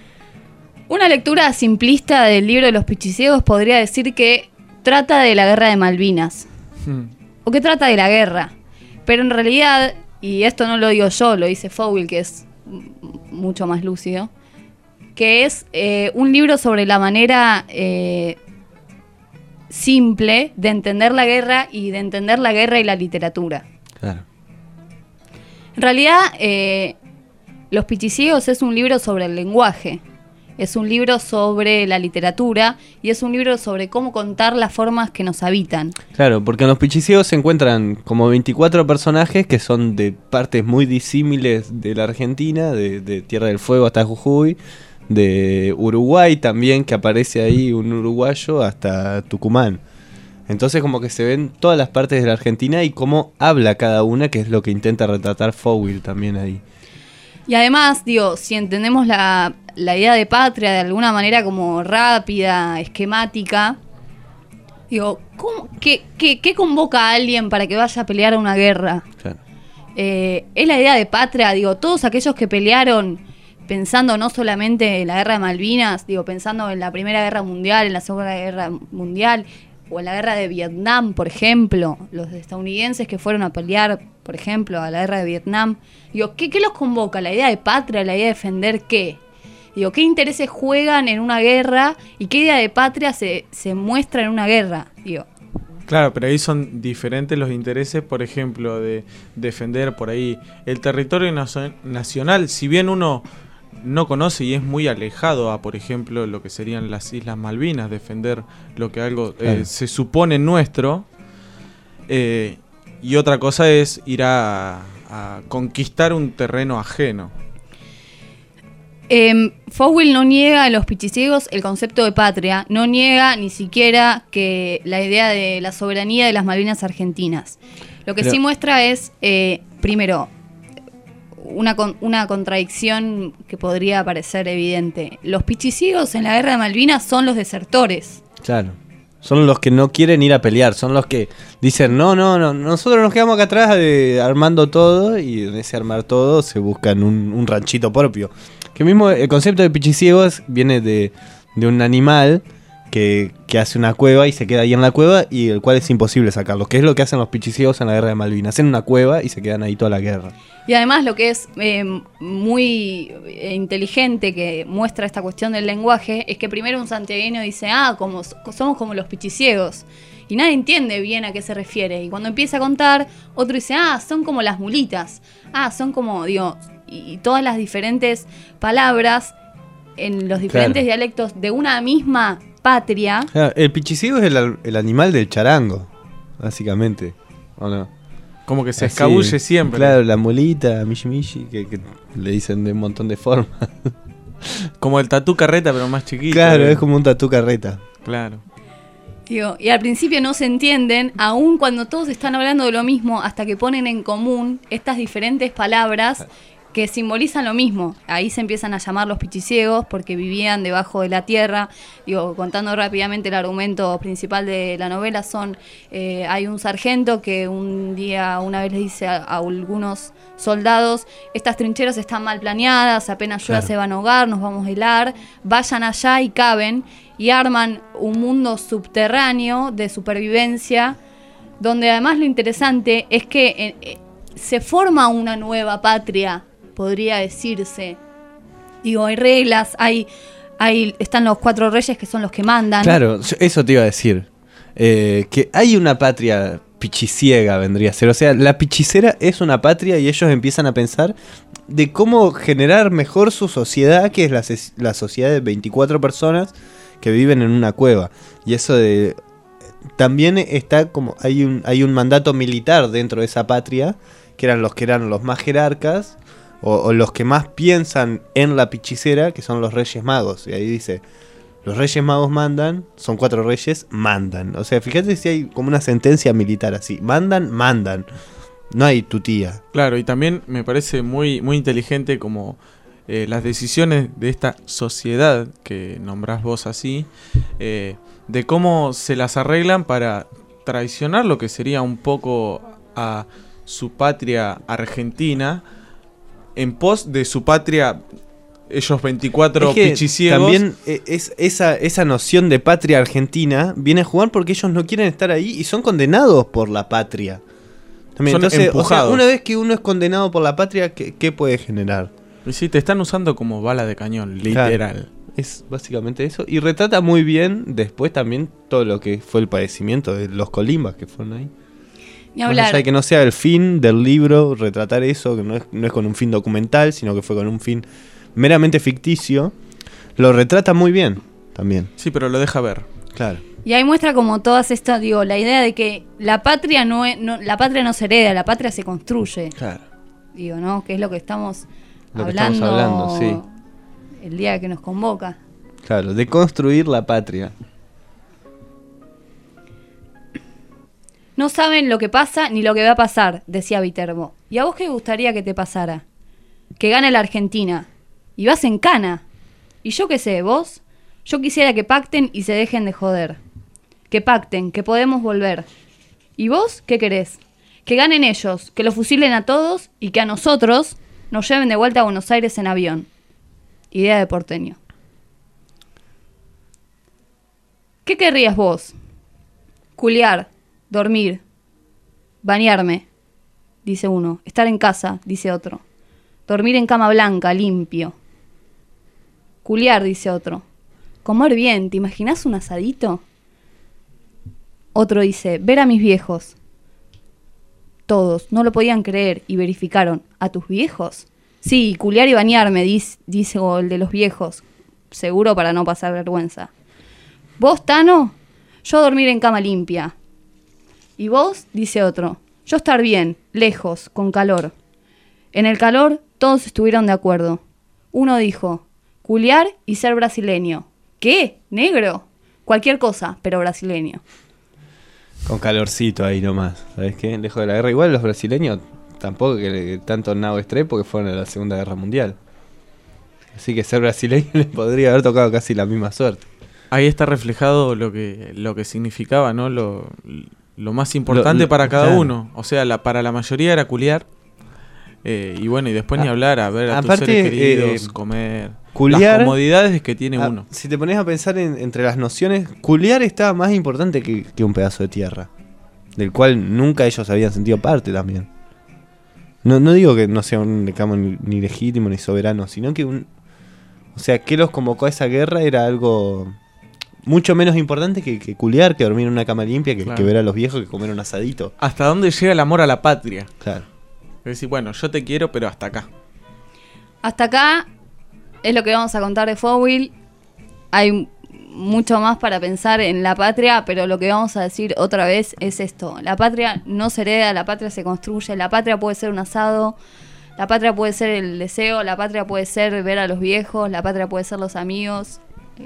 Una lectura simplista del libro de Los Pichiciegos podría decir que trata de la guerra de Malvinas. Hmm. O que trata de la guerra. Pero en realidad, y esto no lo digo yo, lo dice Fowell, que es m- mucho más lúcido, que es eh, un libro sobre la manera eh, simple de entender la guerra y de entender la guerra y la literatura. Claro. En realidad, eh, Los Pichiciegos es un libro sobre el lenguaje, es un libro sobre la literatura y es un libro sobre cómo contar las formas que nos habitan. Claro, porque en Los Pichiciegos se encuentran como veinticuatro personajes que son de partes muy disímiles de la Argentina, de, de Tierra del Fuego hasta Jujuy, de Uruguay también, que aparece ahí un uruguayo, hasta Tucumán. Entonces como que se ven todas las partes de la Argentina y cómo habla cada una, que es lo que intenta retratar Fowell también ahí. Y además, digo, si entendemos la, la idea de patria de alguna manera como rápida, esquemática, digo, ¿cómo, qué, qué, ¿qué convoca a alguien para que vaya a pelear a una guerra? Claro. Eh, es la idea de patria, digo, todos aquellos que pelearon pensando no solamente en la guerra de Malvinas, digo, pensando en la Primera Guerra Mundial, en la Segunda Guerra Mundial, o en la guerra de Vietnam, por ejemplo, los estadounidenses que fueron a pelear, por ejemplo, a la guerra de Vietnam. Digo, ¿qué, qué los convoca? ¿La idea de patria? ¿La idea de defender qué? Digo, ¿qué intereses juegan en una guerra y qué idea de patria se, se muestra en una guerra? Digo, Claro, pero ahí son diferentes los intereses, por ejemplo, de defender por ahí el territorio nacio- nacional. Si bien uno no conoce y es muy alejado a, por ejemplo, lo que serían las Islas Malvinas, defender lo que algo eh, Claro. se supone nuestro, eh, y otra cosa es ir a, a conquistar un terreno ajeno. Eh, Fowell no niega a Los Pichiciegos el concepto de patria, no niega ni siquiera que la idea de la soberanía de las Malvinas argentinas. Lo que Pero- sí muestra es, eh, primero, una, con- una contradicción que podría parecer evidente. Los Pichiciegos en la guerra de Malvinas son los desertores. Claro. Son los que no quieren ir a pelear, son los que dicen, no, no, no, nosotros nos quedamos acá atrás de, armando todo, y en ese armar todo se buscan un, un ranchito propio. Que mismo el concepto de pichiciegos viene de, de un animal que, que hace una cueva y se queda ahí en la cueva y el cual es imposible sacarlo, que es lo que hacen los pichiciegos en la guerra de Malvinas. Hacen una cueva y se quedan ahí toda la guerra. Y además lo que es eh, muy inteligente que muestra esta cuestión del lenguaje es que primero un santiagueño dice, ah, como, somos como los pichiciegos. Y nadie entiende bien a qué se refiere. Y cuando empieza a contar, otro dice, ah, son como las mulitas. Ah, son como, digo, y, y todas las diferentes palabras en los diferentes Claro. dialectos de una misma patria. Claro, el pichiciego es el, el animal del charango, básicamente. ¿O no? Como que se escabulle siempre. Claro, la mulita, mishi mishi, que, que le dicen de un montón de formas. Como el tatú carreta, pero más chiquito. Claro, eh. es como un tatú carreta. Claro. Digo, y al principio no se entienden, aun cuando todos están hablando de lo mismo, hasta que ponen en común estas diferentes palabras que simbolizan lo mismo. Ahí se empiezan a llamar los pichiciegos porque vivían debajo de la tierra. Digo, contando rápidamente el argumento principal de la novela son, eh, hay un sargento que un día, una vez le dice a, a algunos soldados, estas trincheras están mal planeadas, apenas llueva Claro. se van a ahogar, nos vamos a helar, vayan allá y caben, y arman un mundo subterráneo de supervivencia, donde además lo interesante es que eh, eh, se forma una nueva patria, podría decirse. Digo, hay reglas, hay, hay están los cuatro reyes que son los que mandan. Claro, yo- eso te iba a decir. Eh, que hay una patria pichiciega, vendría a ser. O sea, la pichicera es una patria y ellos empiezan a pensar de cómo generar mejor su sociedad, que es la, ses- la sociedad de veinticuatro personas que viven en una cueva. Y eso de... También está como... Hay un, hay un mandato militar dentro de esa patria, que eran los que eran los más jerarcas, o, o los que más piensan en la pichicera, que son los reyes magos. Y ahí dice... Los reyes magos mandan, son cuatro reyes, mandan. O sea, fíjate si hay como una sentencia militar así. Mandan, mandan. No hay tu tía. Claro, y también me parece muy, muy inteligente como eh, las decisiones de esta sociedad que nombrás vos así, eh, de cómo se las arreglan para traicionar lo que sería un poco a su patria argentina en pos de su patria, ellos veinticuatro Es que pichiciegos. también eh, es, esa, esa noción de patria argentina viene a jugar porque ellos no quieren estar ahí y son condenados por la patria. También, Son entonces, o sea, empujados. una vez que uno es condenado por la patria, ¿qué, qué puede generar? Y sí, te están usando como bala de cañón, literal. Claro, es básicamente eso. Y retrata muy bien después también todo lo que fue el padecimiento de los colimbas que fueron ahí. Ni Más hablar. allá de que no sea el fin del libro, retratar eso, que no es, no es con un fin documental, sino que fue con un fin meramente ficticio, lo retrata muy bien también. Sí, pero lo deja ver. Claro. Y ahí muestra como todas estas, digo, la idea de que la patria no, es, no la patria no se hereda, la patria se construye. Claro. Digo, ¿no? Que es lo que estamos Lo que hablando, estamos hablando, sí. el día que nos convoca. Claro, de construir la patria. No saben lo que pasa ni lo que va a pasar, decía Viterbo. ¿Y a vos qué gustaría que te pasara? Que gane la Argentina. Y vas en cana. ¿Y yo qué sé, vos? Yo quisiera que pacten y se dejen de joder. Que pacten, que podemos volver. ¿Y vos qué querés? Que ganen ellos, que los fusilen a todos y que a nosotros nos lleven de vuelta a Buenos Aires en avión. Idea de porteño. ¿Qué querrías vos? Culiar, dormir, bañarme, dice uno. Estar en casa, dice otro. Dormir en cama blanca, limpio. Culiar, dice otro. Comer bien, ¿te imaginas un asadito? Otro dice, ver a mis viejos. Todos no lo podían creer y verificaron. ¿A tus viejos? Sí, culiar y bañarme, dice, dice el de los viejos. Seguro para no pasar vergüenza. ¿Vos, Tano? Yo dormir en cama limpia. ¿Y vos? Dice otro. Yo estar bien, lejos, con calor. En el calor todos estuvieron de acuerdo. Uno dijo, culiar y ser brasileño. ¿Qué? ¿Negro? Cualquier cosa, pero brasileño. Con calorcito ahí nomás, ¿sabes qué? Lejos de la guerra. Igual los brasileños tampoco que le- tanto nabo estrés porque fueron a la Segunda Guerra Mundial. Así que ser brasileño les podría haber tocado casi la misma suerte. Ahí está reflejado lo que, lo que significaba, ¿no? Lo, lo más importante Lo- lo- para cada claro. uno. O sea, la, para la mayoría era culiar. Eh, y bueno, y después ni hablar, a ver a Aparte, tus seres queridos, eh, comer. Culiar, las comodidades que tiene a, uno. Si te pones a pensar en, entre las nociones, culiar está más importante que, que un pedazo de tierra, del cual nunca ellos habían sentido parte también. No, no digo que no sea un reclamo ni, ni legítimo ni soberano, sino que un... O sea, que los convocó a esa guerra era algo mucho menos importante que, que culiar, que dormir en una cama limpia, que, Claro. que ver a los viejos, que comer un asadito. ¿Hasta dónde llega el amor a la patria? Claro. Es decir, bueno, yo te quiero, pero hasta acá. Hasta acá es lo que vamos a contar de Fowil. Hay mucho más para pensar en la patria, pero lo que vamos a decir otra vez es esto. La patria no se hereda, la patria se construye. La patria puede ser un asado, la patria puede ser el deseo, la patria puede ser ver a los viejos, la patria puede ser los amigos.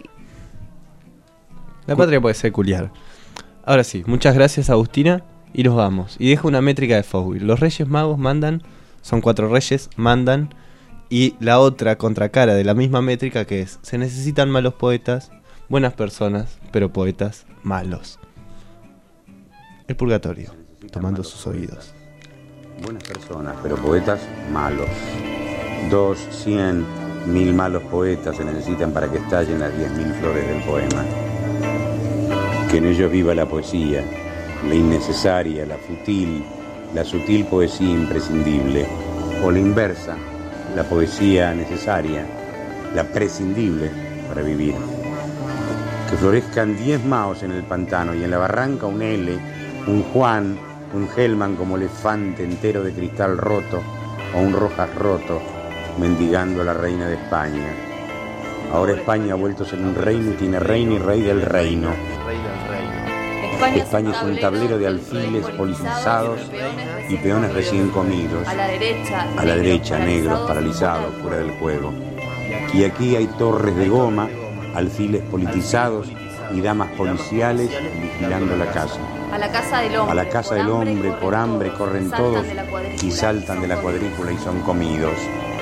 La patria puede ser culiar. Ahora sí, muchas gracias Agustina y nos vamos. Y dejo una métrica de Fowil. Los Reyes Magos mandan, son cuatro reyes, mandan. Y la otra contracara de la misma métrica que es, se necesitan malos poetas, buenas personas, pero poetas malos. El purgatorio, tomando sus oídos. Buenas personas, pero poetas malos. Dos, cien, mil malos poetas se necesitan para que estallen las diez mil flores del poema. Que en ellos viva la poesía, la innecesaria, la futil, la sutil poesía imprescindible, o la inversa, la poesía necesaria, la prescindible para vivir. Que florezcan diez Maos en el pantano y en la barranca un L, un Juan, un Hellman como elefante entero de cristal roto o un Rojas roto mendigando a la reina de España. Ahora España ha vuelto a ser un reino y tiene reina y rey del reino. España es un tablero de alfiles politizados y peones recién comidos. A la derecha, A la derecha, negros, paralizados, fuera del juego. Y aquí hay torres de goma, alfiles politizados y damas policiales vigilando la casa. a la casa del hombre. A la casa del hombre, por hambre, corren todos y saltan de la cuadrícula y son comidos.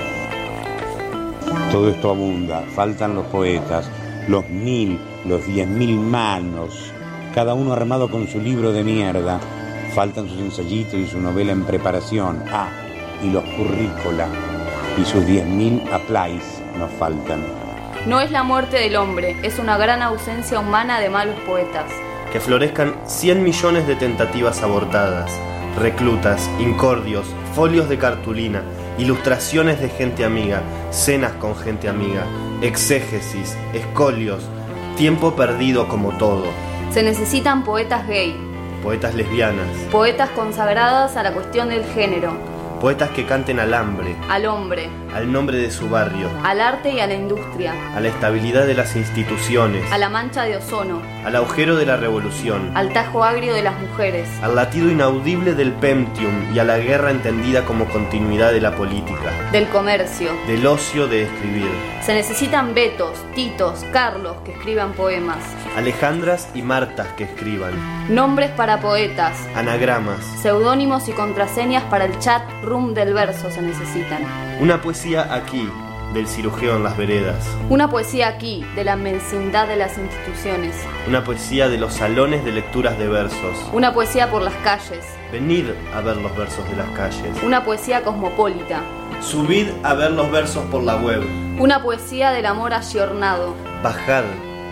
Todo esto abunda, faltan los poetas, los mil, los diez mil manos, cada uno armado con su libro de mierda. Faltan sus ensayitos y su novela en preparación. Ah, y los currícula y sus diez mil applies nos faltan. No es la muerte del hombre, es una gran ausencia humana de malos poetas. Que florezcan cien millones de tentativas abortadas, reclutas, incordios, folios de cartulina, ilustraciones de gente amiga, cenas con gente amiga, exégesis, escolios, tiempo perdido como todo. Se necesitan poetas gay, Poetas lesbianas, poetas consagradas a la cuestión del género, poetas que canten al hambre, al hombre, al nombre de su barrio, al arte y a la industria, a la estabilidad de las instituciones, a la mancha de ozono, al agujero de la revolución, al tajo agrio de las mujeres, al latido inaudible del Pemtium y a la guerra entendida como continuidad de la política, del comercio. del ocio de escribir. Se necesitan Betos, Titos, Carlos que escriban poemas, Alejandras y Martas que escriban, nombres para poetas, anagramas, seudónimos y contraseñas para el chat room del verso se necesitan. una poesía aquí, del cirujeo en las veredas, Una poesía aquí, de la mezquindad de las instituciones. una poesía de los salones de lecturas de versos. Una poesía por las calles. Venid a ver los versos de las calles. Una poesía cosmopolita. Subid a ver los versos por la web. Una poesía del amor ayornado. Bajad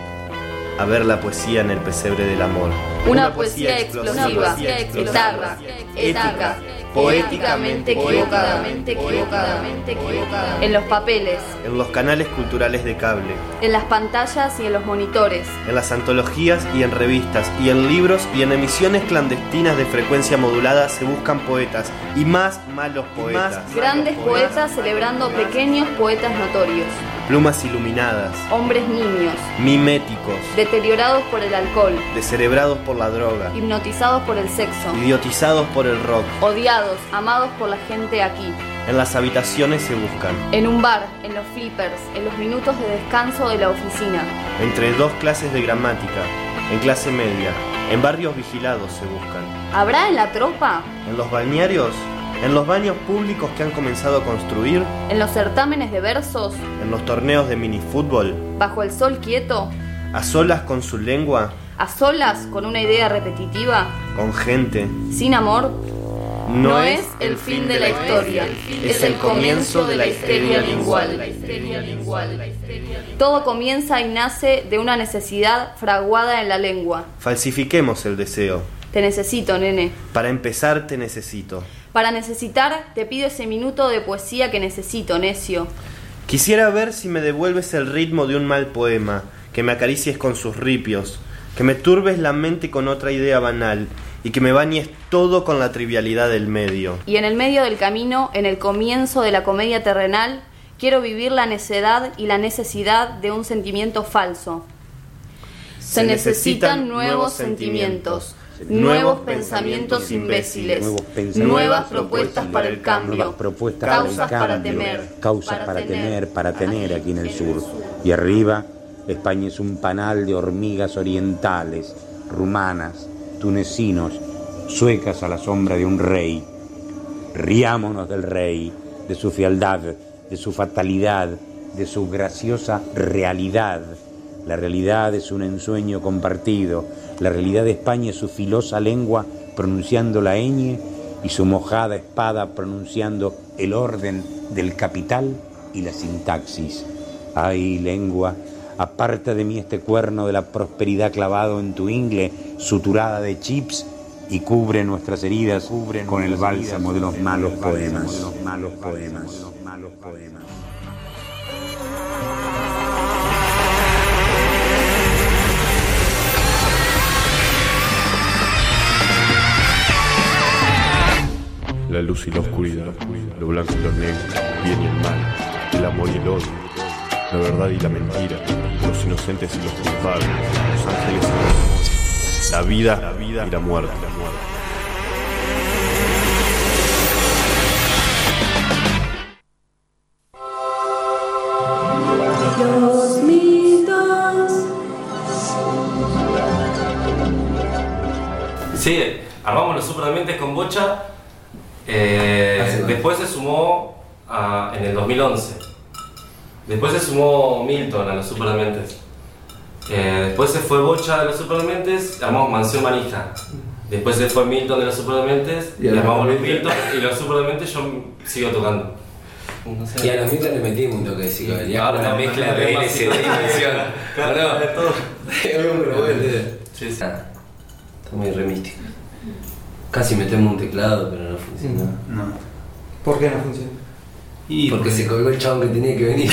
a ver la poesía en el pesebre del amor. Una, poesía, explosiva, etarra, ética, poéticamente equivocadamente equivocadamente equivocada. En los papeles, En los canales culturales de cable, en las pantallas y en los monitores. en las antologías y en revistas, y en libros y en emisiones clandestinas de frecuencia modulada se buscan poetas, y más malos poetas. Grandes poetas celebrando pequeños poetas notorios. Plumas iluminadas, Hombres nimios, miméticos, deteriorados por el alcohol, descerebrados por la droga, hipnotizados por el sexo, idiotizados por el rock. odiados, amados por la gente aquí. En las habitaciones se buscan, En un bar, en los flippers, en los minutos de descanso de la oficina. entre dos clases de gramática, en clase media, en barrios vigilados se buscan. ¿Habrá en la tropa? En los balnearios, en los baños públicos que han comenzado a construir, ¿En los certámenes de versos? en los torneos de minifútbol, ¿Bajo el sol quieto? a solas con su lengua, ¿A solas con una idea repetitiva? con gente. ¿Sin amor? No es el fin de la historia, es el comienzo de la histeria lingual. Todo comienza y nace de una necesidad fraguada en la lengua. Falsifiquemos el deseo. Te necesito, nene. Para empezar, te necesito. Para necesitar, te pido ese minuto de poesía que necesito, necio. Quisiera ver si me devuelves el ritmo de un mal poema, que me acaricies con sus ripios, que me turbes la mente con otra idea banal y que me bañes todo con la trivialidad del medio. Y en el medio del camino, en el comienzo de la comedia terrenal, quiero vivir la necedad y la necesidad de un sentimiento falso. Se, Se necesitan nuevos sentimientos. Nuevos pensamientos imbéciles, nuevos pensamientos, nuevas propuestas para el cambio, nuevas propuestas causas para, para el cambio, temer, causas para, para temer, para tener aquí en el sur. Y arriba, España es un panal de hormigas orientales, rumanas, tunecinos, suecas a la sombra de un rey. Riámonos del rey, de su fealdad, de su fatalidad, de su graciosa realidad. La realidad es un ensueño compartido. La realidad de España es su filosa lengua pronunciando la ñ y su mojada espada pronunciando el orden del capital y la sintaxis. Ay, lengua, aparta de mí este cuerno de la prosperidad clavado en tu ingle, suturada de chips, y cubre nuestras heridas cubre con el bálsamo de los malos poemas. De los malos poemas. De los malos poemas. La luz y la oscuridad, lo blanco y lo negro, el bien y el mal, el amor y el odio, la verdad y la mentira, los inocentes y los culpables, los ángeles y los demonios, la vida, la vida y la muerte. Los mitos. Sí, armamos los Superdementes con Bocha. Eh, después se sumó a, en el dos mil once. Después se sumó Milton a los Superdementes. Eh, después se fue Bocha de los Superdementes, armamos Mansión Manija. Después se fue Milton de los Superdementes, y armamos los Milton y los Superdementes yo sigo tocando. No sé. Y a los Milton le metimos un toque de psicodelia. Ahora una mezcla de L S D y dimensión. Claro, de todo. Sí, sí. Está muy re místico. Casi metemos un teclado, pero no funcionó. No. ¿Por qué no funciona? Y porque, porque se colgó el chabón que tenía que venir.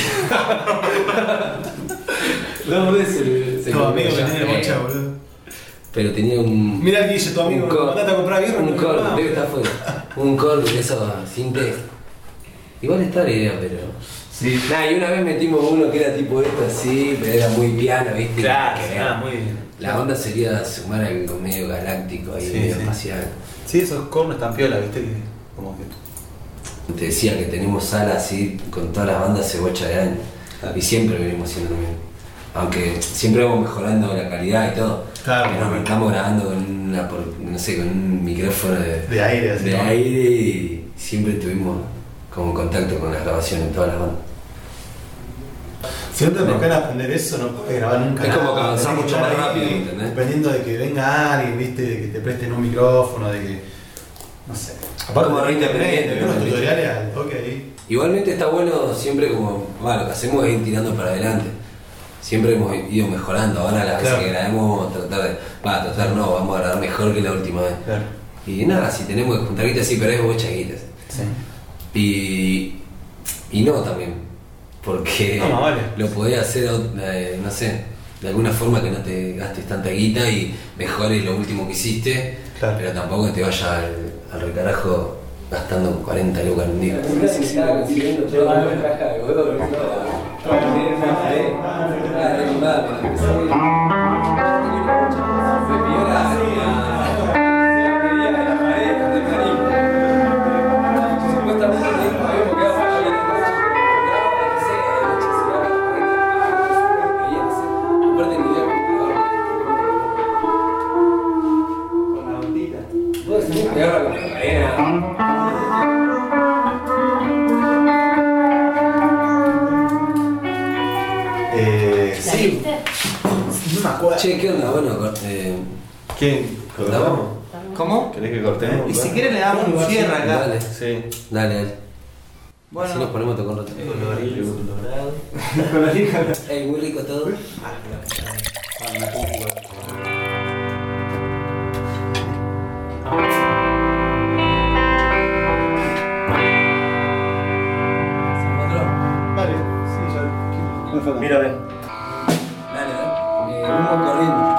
No, se, se tu amigo que tenía Bocha, boludo. Pero tenía un. Mira aquí dice tu amigo, mandate a comprar birra. Un core, debe estar afuera. Un core de eso sin texto. Igual está la idea, pero. Sí. Nah, y una vez metimos uno que era tipo esto así, pero era muy piano, ¿viste? Claro, que era muy bien. La onda sería sumar algo medio galáctico ahí, sí, medio sí. espacial. Sí, esos cornos están piola, ¿viste? Como que. Te decía que tenemos sala así con todas las bandas hace bocha de años. Y siempre venimos haciendo lo mismo. Aunque siempre vamos mejorando la calidad y todo. Claro. Pero nos estamos grabando con una, por, no sé, con un micrófono de, de aire, así, de ¿no? aire y siempre tuvimos como contacto con las grabaciones en todas las bandas. Si no te tocan aprender eso, no puedes grabar nunca. Es nada. como que avanzar mucho más rápido, ahí, ¿entendés? Dependiendo de que venga alguien, viste, de que te presten un micrófono, de que. No sé. Aparte Como de reindependiente, de unos ¿no? tutoriales al toque ahí. Igualmente está bueno siempre como, bueno, lo que hacemos es ir tirando para adelante. Siempre hemos ido mejorando, ahora las veces Claro. que grabemos vamos a tratar de, va, tratar no, vamos a grabar mejor que la última vez. Claro. Y nada, si tenemos que juntar guitas, sí, pero es muchas guitas. Sí. Y, y no también, porque No, no, vale. lo podés hacer, eh, no sé, de alguna forma que no te gastes tanta guita y mejores lo último que hiciste, Claro. pero tampoco que te vayas al, al recarajo gastando cuarenta lucas en un día. Eh, sí. No me acuerdo. Che, ¿qué onda? Bueno, eh, ¿Quién? ¿grabamos? ¿Cómo? ¿Querés que cortemos? Y si querés le damos un cierre acá. Dale, sí. Dale, dale. Bueno. Así nos ponemos a tocar otro. Colorido, colorado. Ey, muy rico todo. Vale, sí, ya. Mira, ven. Dale, dale. Eh, vamos corriendo.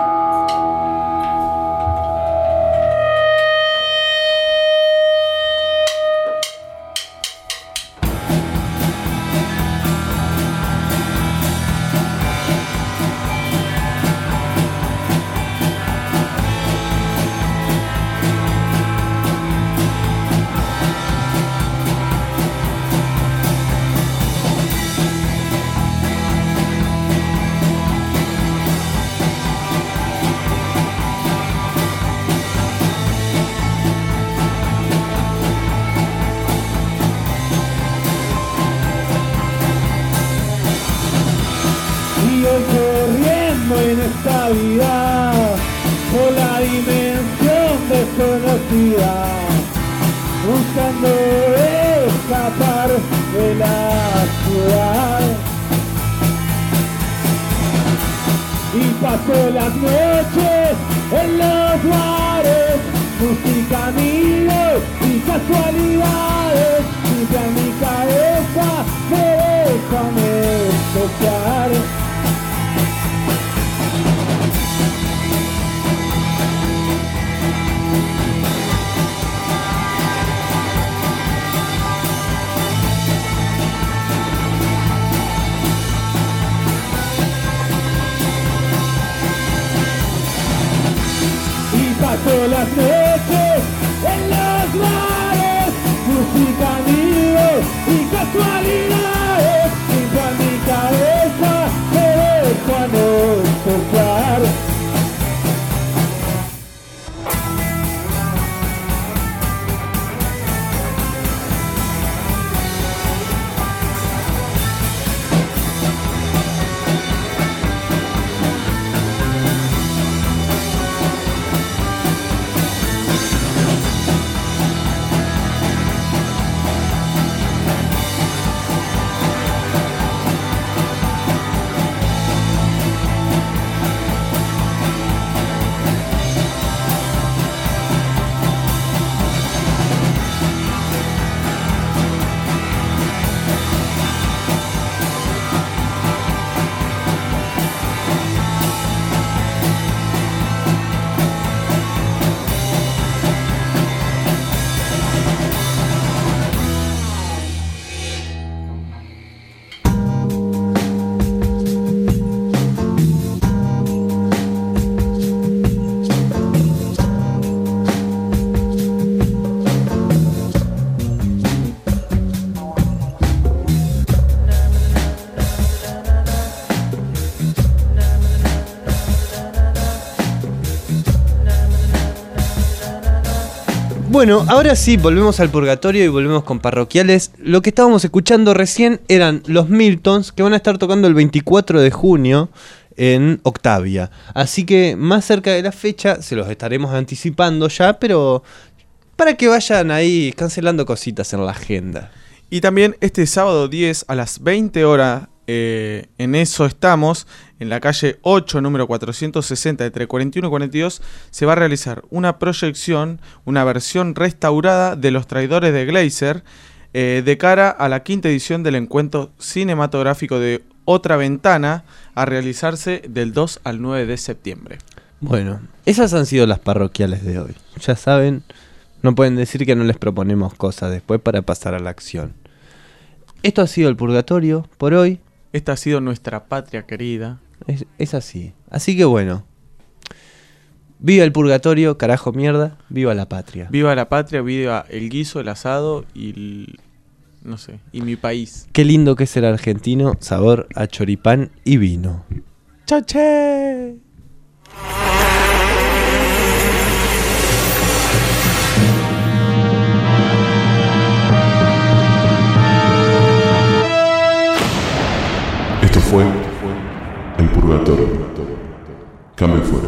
Y hoy corriendo en esta vida por la dimensión desconocida, buscando escapar de la ciudad. Y paso las noches en los bares, música, amigos y casualidades, y ya en mi cabeza me dejan escuchar. Paso las noches en los bares, música, amigos y casualidades, y a mi cabeza me dejan escuchar. Bueno, ahora sí, volvemos al purgatorio y volvemos con parroquiales. Lo que estábamos escuchando recién eran los Miltons, que van a estar tocando el veinticuatro de junio en Octavia. Así que más cerca de la fecha se los estaremos anticipando ya, pero para que vayan ahí cancelando cositas en la agenda. Y también este sábado diez a las veinte horas, eh, en eso estamos, en la calle ocho, número cuatrocientos sesenta, entre cuarenta y uno y cuarenta y dos, se va a realizar una proyección, una versión restaurada de Los Traidores de Gleiser, eh, de cara a la quinta edición del encuentro cinematográfico de Otra Ventana, a realizarse del dos al nueve de septiembre. Bueno, esas han sido las parroquiales de hoy. Ya saben, no pueden decir que no les proponemos cosas después para pasar a la acción. Esto ha sido el purgatorio por hoy. Esta ha sido nuestra patria querida. Es, es así. Así que bueno. Viva el purgatorio, carajo mierda. Viva la patria. Viva la patria, viva el guiso, el asado y el, no sé, y mi país. Qué lindo que es el argentino, sabor a choripán y vino. ¡Chaché! Esto fue El Purgatorio. Cambio fuera.